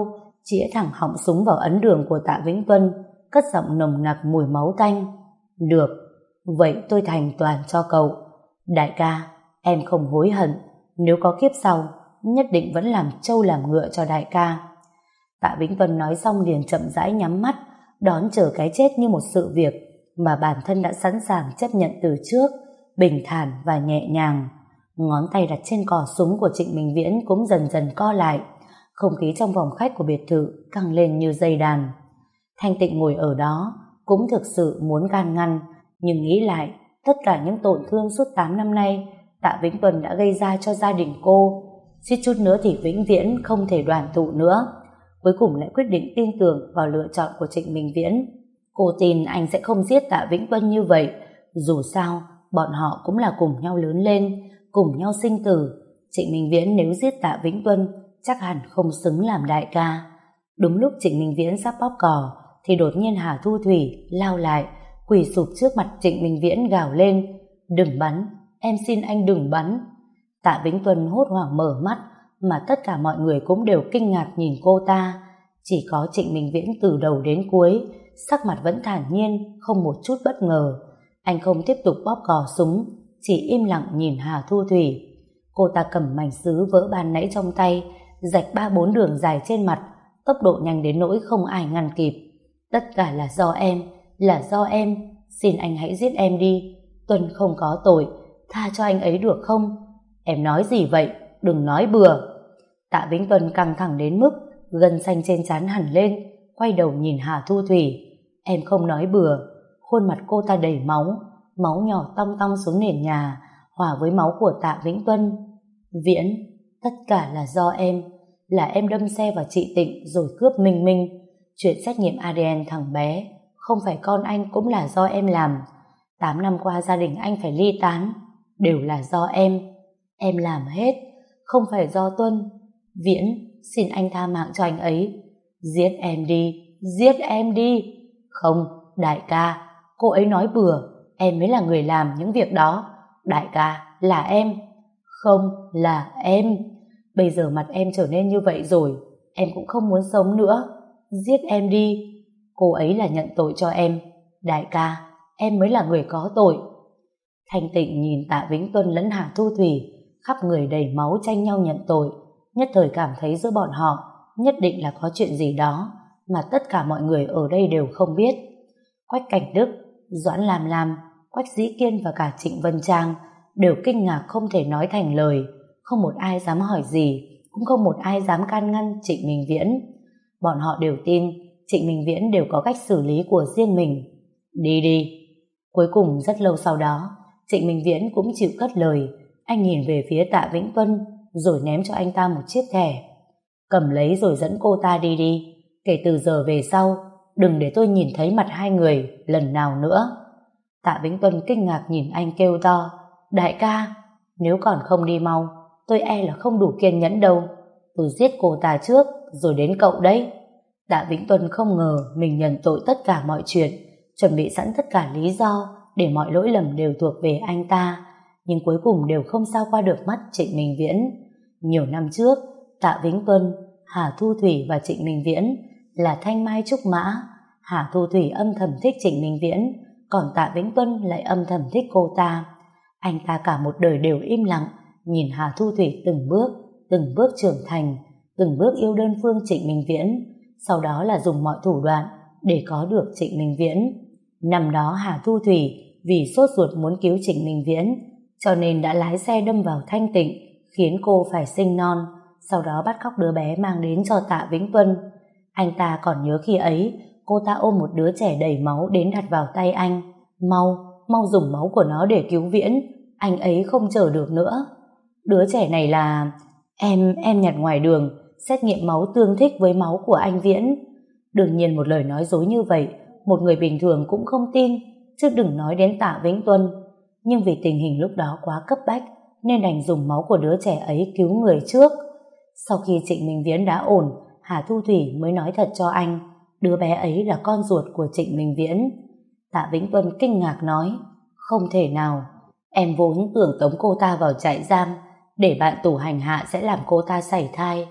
chĩa thẳng họng súng vào ấn đường của Tạ Vĩnh Tuân, cất giọng nồng nặc mùi máu tanh. Được, vậy tôi thành toàn cho cậu. Đại ca, em không hối hận, nếu có kiếp sau, nhất định vẫn làm trâu làm ngựa cho đại ca. Tạ Vĩnh Tuân nói xong liền chậm rãi nhắm mắt, đón chờ cái chết như một sự việc mà bản thân đã sẵn sàng chấp nhận từ trước, bình thản và nhẹ nhàng. Ngón tay đặt trên cò súng của Trịnh Minh Viễn cũng dần dần co lại, không khí trong phòng khách của biệt thự căng lên như dây đàn. Thanh Tịnh ngồi ở đó cũng thực sự muốn can ngăn, nhưng nghĩ lại tất cả những tổn thương suốt tám năm nay Tạ Vĩnh Tuân đã gây ra cho gia đình cô, suýt chút nữa thì vĩnh viễn không thể đoàn tụ nữa. Cuối cùng lại quyết định tin tưởng vào lựa chọn của Trịnh Minh Viễn. Cô tin anh sẽ không giết Tạ Vĩnh Tuân như vậy, dù sao bọn họ cũng là cùng nhau lớn lên, cùng nhau sinh tử. Trịnh Minh Viễn nếu giết Tạ Vĩnh Tuân chắc hẳn không xứng làm đại ca. Đúng lúc Trịnh Minh Viễn sắp bóp cò thì đột nhiên Hà Thu Thủy lao lại, quỳ sụp trước mặt Trịnh Minh Viễn gào lên: đừng bắn, em xin anh đừng bắn. Tạ Vĩnh Tuân hốt hoảng mở mắt, mà tất cả mọi người cũng đều kinh ngạc nhìn cô ta. Chỉ có Trịnh Minh Viễn từ đầu đến cuối sắc mặt vẫn thản nhiên, không một chút bất ngờ. Anh không tiếp tục bóp cò súng, chỉ im lặng nhìn Hà Thu Thủy. Cô ta cầm mảnh sứ vỡ ban nãy trong tay, rạch ba bốn đường dài trên mặt, tốc độ nhanh đến nỗi không ai ngăn kịp. Tất cả là do em, là do em, xin anh hãy giết em đi. Tuân không có tội, tha cho anh ấy được không? Em nói gì vậy? Đừng nói bừa. Tạ Vĩnh Tuân căng thẳng đến mức gân xanh trên trán hẳn lên, quay đầu nhìn Hà Thu Thủy. Em không nói bừa. Khuôn mặt cô ta đầy máu, máu nhỏ tong tong xuống nền nhà, hòa với máu của Tạ Vĩnh Tuân. Viễn, tất cả là do em, là em đâm xe vào chị Tịnh rồi cướp Minh Minh. Chuyện xét nghiệm a đê en thằng bé, không phải con anh cũng là do em làm. Tám năm qua gia đình anh phải ly tán, đều là do em. Em làm hết, không phải do Tuân. Viễn, xin anh tha mạng cho anh ấy. Giết em đi, giết em đi. Không, đại ca, cô ấy nói bừa, em mới là người làm những việc đó. Đại ca, là em. Không, là em. Bây giờ mặt em trở nên như vậy rồi, em cũng không muốn sống nữa. Giết em đi. Cô ấy là nhận tội cho em. Đại ca, em mới là người có tội. Thanh Tịnh nhìn Tạ Vĩnh Tuân lẫn Hà Thu Thủy, khắp người đầy máu tranh nhau nhận tội, nhất thời cảm thấy giữa bọn họ nhất định là có chuyện gì đó mà tất cả mọi người ở đây đều không biết. Quách Cảnh Đức, Doãn Lam Lam, Quách Dĩ Kiên và cả Trịnh Vân Trang đều kinh ngạc không thể nói thành lời, không một ai dám hỏi gì, cũng không một ai dám can ngăn Trịnh Minh Viễn. Bọn họ đều tin Trịnh Minh Viễn đều có cách xử lý của riêng mình. Đi đi. Cuối cùng rất lâu sau đó, Trịnh Minh Viễn cũng chịu cất lời. Anh nhìn về phía Tạ Vĩnh Tuân rồi ném cho anh ta một chiếc thẻ. Cầm lấy rồi dẫn cô ta đi đi. Kể từ giờ về sau, đừng để tôi nhìn thấy mặt hai người lần nào nữa. Tạ Vĩnh Tuân kinh ngạc nhìn anh kêu to: đại ca, nếu còn không đi mau, tôi e là không đủ kiên nhẫn đâu. Tôi giết cô ta trước rồi đến cậu đấy. Tạ Vĩnh Tuân không ngờ mình nhận tội tất cả mọi chuyện, chuẩn bị sẵn tất cả lý do để mọi lỗi lầm đều thuộc về anh ta, nhưng cuối cùng đều không sao qua được mắt Trịnh Minh Viễn. Nhiều năm trước, Tạ Vĩnh Tuân, Hà Thu Thủy và Trịnh Minh Viễn là thanh mai trúc mã. Hà Thu Thủy âm thầm thích Trịnh Minh Viễn, còn Tạ Vĩnh Tuân lại âm thầm thích cô ta. Anh ta cả một đời đều im lặng nhìn Hà Thu Thủy từng bước, từng bước trưởng thành, từng bước yêu đơn phương Trịnh Minh Viễn, sau đó là dùng mọi thủ đoạn để có được Trịnh Minh Viễn. Năm đó Hà Thu Thủy vì sốt ruột muốn cứu Trịnh Minh Viễn, cho nên đã lái xe đâm vào Thanh Tịnh, khiến cô phải sinh non, sau đó bắt cóc đứa bé mang đến cho Tạ Vĩnh Tuân. Anh ta còn nhớ khi ấy, cô ta ôm một đứa trẻ đầy máu đến đặt vào tay anh. Mau, mau dùng máu của nó để cứu Viễn, anh ấy không chờ được nữa. Đứa trẻ này là... Em, em nhặt ngoài đường, xét nghiệm máu tương thích với máu của anh Viễn. Đương nhiên một lời nói dối như vậy, một người bình thường cũng không tin, chứ đừng nói đến Tạ Vĩnh Tuân. Nhưng vì tình hình lúc đó quá cấp bách, nên đành dùng máu của đứa trẻ ấy cứu người trước. Sau khi Trịnh Minh Viễn đã ổn, Hà Thu Thủy mới nói thật cho anh, đứa bé ấy là con ruột của Trịnh Minh Viễn. Tạ Vĩnh Tuân kinh ngạc nói: không thể nào, em vốn tưởng tống cô ta vào trại giam để bạn tù hành hạ sẽ làm cô ta sảy thai.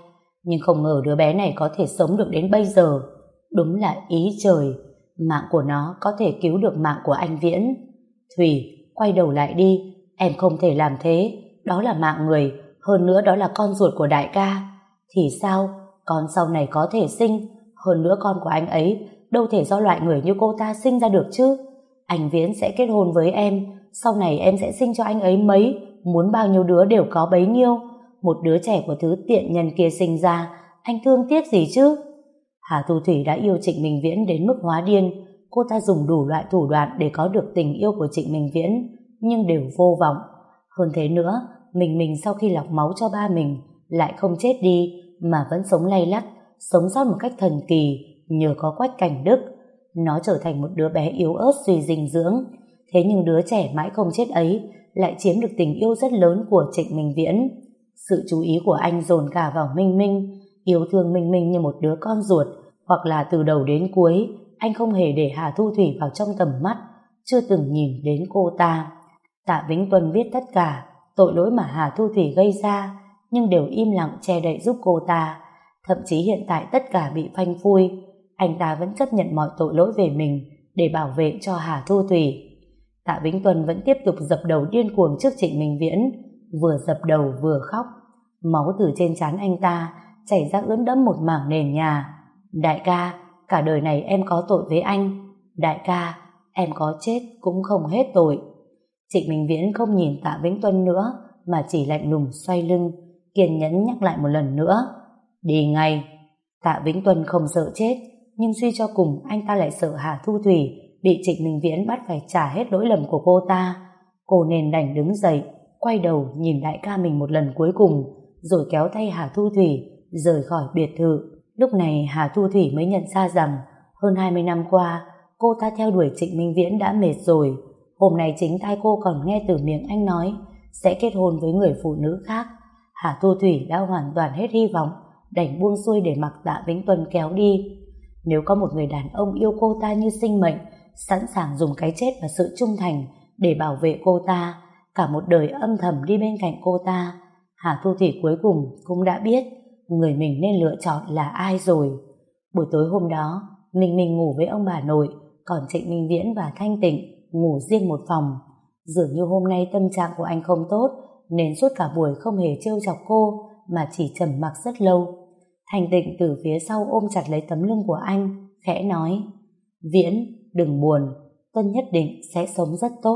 Nhưng không ngờ đứa bé này có thể sống được đến bây giờ. Đúng là ý trời, mạng của nó có thể cứu được mạng của anh Viễn. Thủy, quay đầu lại đi, em không thể làm thế, đó là mạng người, hơn nữa đó là con ruột của đại ca. Thì sao, con sau này có thể sinh, hơn nữa con của anh ấy đâu thể do loại người như cô ta sinh ra được chứ. Anh Viễn sẽ kết hôn với em, sau này em sẽ sinh cho anh ấy mấy, muốn bao nhiêu đứa đều có bấy nhiêu. Một đứa trẻ của thứ tiện nhân kia sinh ra, anh thương tiếc gì chứ? Hà Thu Thủy đã yêu Trịnh Minh Viễn đến mức hóa điên. Cô ta dùng đủ loại thủ đoạn để có được tình yêu của Trịnh Minh Viễn, nhưng đều vô vọng. Hơn thế nữa, mình mình sau khi lọc máu cho ba mình lại không chết đi, mà vẫn sống lay lắt, sống sót một cách thần kỳ nhờ có Quách Cảnh Đức. Nó trở thành một đứa bé yếu ớt suy dinh dưỡng. Thế nhưng đứa trẻ mãi không chết ấy lại chiếm được tình yêu rất lớn của Trịnh Minh Viễn. Sự chú ý của anh dồn cả vào Minh Minh, yêu thương Minh Minh như một đứa con ruột, hoặc là từ đầu đến cuối anh không hề để Hà Thu Thủy vào trong tầm mắt, chưa từng nhìn đến cô ta. Tạ Vĩnh Tuân biết tất cả tội lỗi mà Hà Thu Thủy gây ra, nhưng đều im lặng che đậy giúp cô ta. Thậm chí hiện tại tất cả bị phanh phui, anh ta vẫn chấp nhận mọi tội lỗi về mình để bảo vệ cho Hà Thu Thủy. Tạ Vĩnh Tuân vẫn tiếp tục dập đầu điên cuồng trước Trịnh Minh Viễn, vừa dập đầu vừa khóc. Máu từ trên trán anh ta chảy ra ướt đẫm một mảng nền nhà. Đại ca, cả đời này em có tội với anh. Đại ca, em có chết cũng không hết tội. Trịnh Minh Viễn không nhìn Tạ Vĩnh Tuân nữa, mà chỉ lạnh lùng xoay lưng, kiên nhẫn nhắc lại một lần nữa. Đi ngay. Tạ Vĩnh Tuân không sợ chết, nhưng suy cho cùng anh ta lại sợ Hà Thu Thủy bị Trịnh Minh Viễn bắt phải trả hết lỗi lầm của cô ta. Cô nên đành đứng dậy, quay đầu nhìn đại ca mình một lần cuối cùng, rồi kéo tay Hà Thu Thủy rời khỏi biệt thự. Lúc này Hà Thu Thủy mới nhận ra rằng hơn hai mươi năm qua cô ta theo đuổi Trịnh Minh Viễn đã mệt rồi. Hôm nay chính tai cô còn nghe từ miệng anh nói sẽ kết hôn với người phụ nữ khác. Hà Thu Thủy đã hoàn toàn hết hy vọng, đành buông xuôi để mặc Tạ Vĩnh Tuân kéo đi. Nếu có một người đàn ông yêu cô ta như sinh mệnh, sẵn sàng dùng cái chết và sự trung thành để bảo vệ cô ta, cả một đời âm thầm đi bên cạnh cô ta, Hà Thu Thủy cuối cùng cũng đã biết người mình nên lựa chọn là ai rồi. Buổi tối hôm đó, Minh Minh ngủ với ông bà nội, còn Trịnh Minh Viễn và Thanh Tịnh ngủ riêng một phòng. Dường như hôm nay tâm trạng của anh không tốt, nên suốt cả buổi không hề trêu chọc cô, mà chỉ trầm mặc rất lâu. Thanh Tịnh từ phía sau ôm chặt lấy tấm lưng của anh, khẽ nói: Viễn, đừng buồn, Tuân nhất định sẽ sống rất tốt.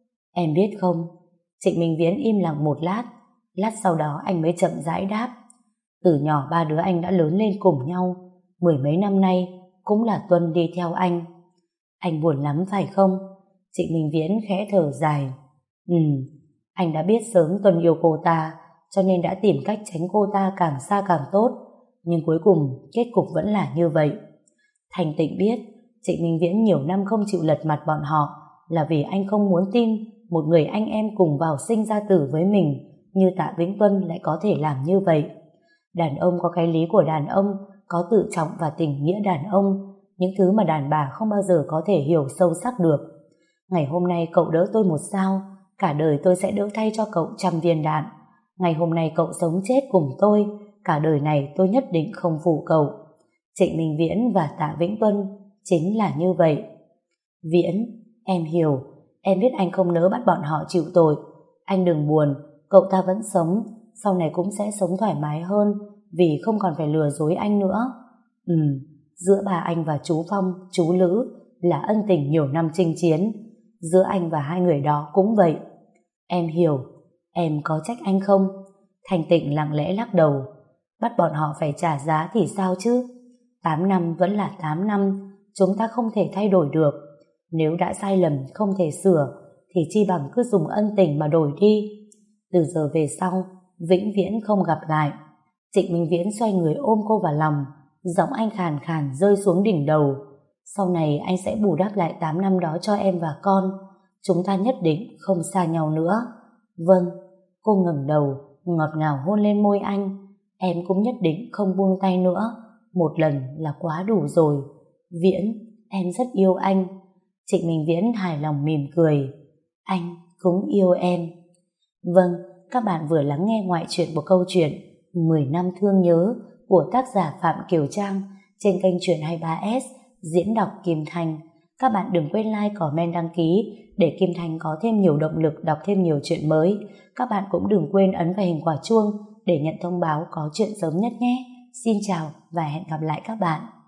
Em biết không? Trịnh Minh Viễn im lặng một lát, lát sau đó anh mới chậm rãi đáp: Từ nhỏ ba đứa anh đã lớn lên cùng nhau, mười mấy năm nay cũng là Tuân đi theo anh. Anh buồn lắm phải không? Trịnh Minh Viễn khẽ thở dài. Ừ, anh đã biết sớm Tuân yêu cô ta, cho nên đã tìm cách tránh cô ta càng xa càng tốt, nhưng cuối cùng kết cục vẫn là như vậy. Thành Tịnh biết Trịnh Minh Viễn nhiều năm không chịu lật mặt bọn họ là vì anh không muốn tin một người anh em cùng vào sinh ra tử với mình như Tạ Vĩnh Tuân lại có thể làm như vậy. Đàn ông có cái lý của đàn ông, có tự trọng và tình nghĩa đàn ông, những thứ mà đàn bà không bao giờ có thể hiểu sâu sắc được. Ngày hôm nay cậu đỡ tôi một sao, cả đời tôi sẽ đỡ thay cho cậu trăm viên đạn. Ngày hôm nay cậu sống chết cùng tôi, cả đời này tôi nhất định không phụ cậu. Trịnh Minh Viễn và Tạ Vĩnh Tuân chính là như vậy. Viễn, em hiểu, em biết anh không nỡ bắt bọn họ chịu tội. Anh đừng buồn, cậu ta vẫn sống, sau này cũng sẽ sống thoải mái hơn, vì không còn phải lừa dối anh nữa. Ừ, giữa bà anh và chú Phong, chú Lữ là ân tình nhiều năm chinh chiến. Giữa anh và hai người đó cũng vậy. Em hiểu, em có trách anh không? Thành Tịnh lặng lẽ lắc đầu. Bắt bọn họ phải trả giá thì sao chứ? Tám năm vẫn là tám năm, chúng ta không thể thay đổi được. Nếu đã sai lầm không thể sửa, thì chi bằng cứ dùng ân tình mà đổi đi. Từ giờ về sau, vĩnh viễn không gặp lại. Trịnh Minh Viễn xoay người ôm cô vào lòng, giọng anh khàn khàn rơi xuống đỉnh đầu. Sau này anh sẽ bù đắp lại tám năm đó cho em và con. Chúng ta nhất định không xa nhau nữa. Vâng. Cô ngẩng đầu, ngọt ngào hôn lên môi anh. Em cũng nhất định không buông tay nữa. Một lần là quá đủ rồi. Viễn, em rất yêu anh. Trịnh Minh Viễn hài lòng mỉm cười. Anh cũng yêu em. Vâng, các bạn vừa lắng nghe ngoại truyện của câu chuyện Mười năm thương nhớ của tác giả Phạm Kiều Trang trên kênh Truyện hai mươi ba ét diễn đọc Kim Thanh. Các bạn đừng quên like, comment, đăng ký để Kim Thanh có thêm nhiều động lực đọc thêm nhiều chuyện mới. Các bạn cũng đừng quên ấn vào hình quả chuông để nhận thông báo có chuyện sớm nhất nhé. Xin chào và hẹn gặp lại các bạn.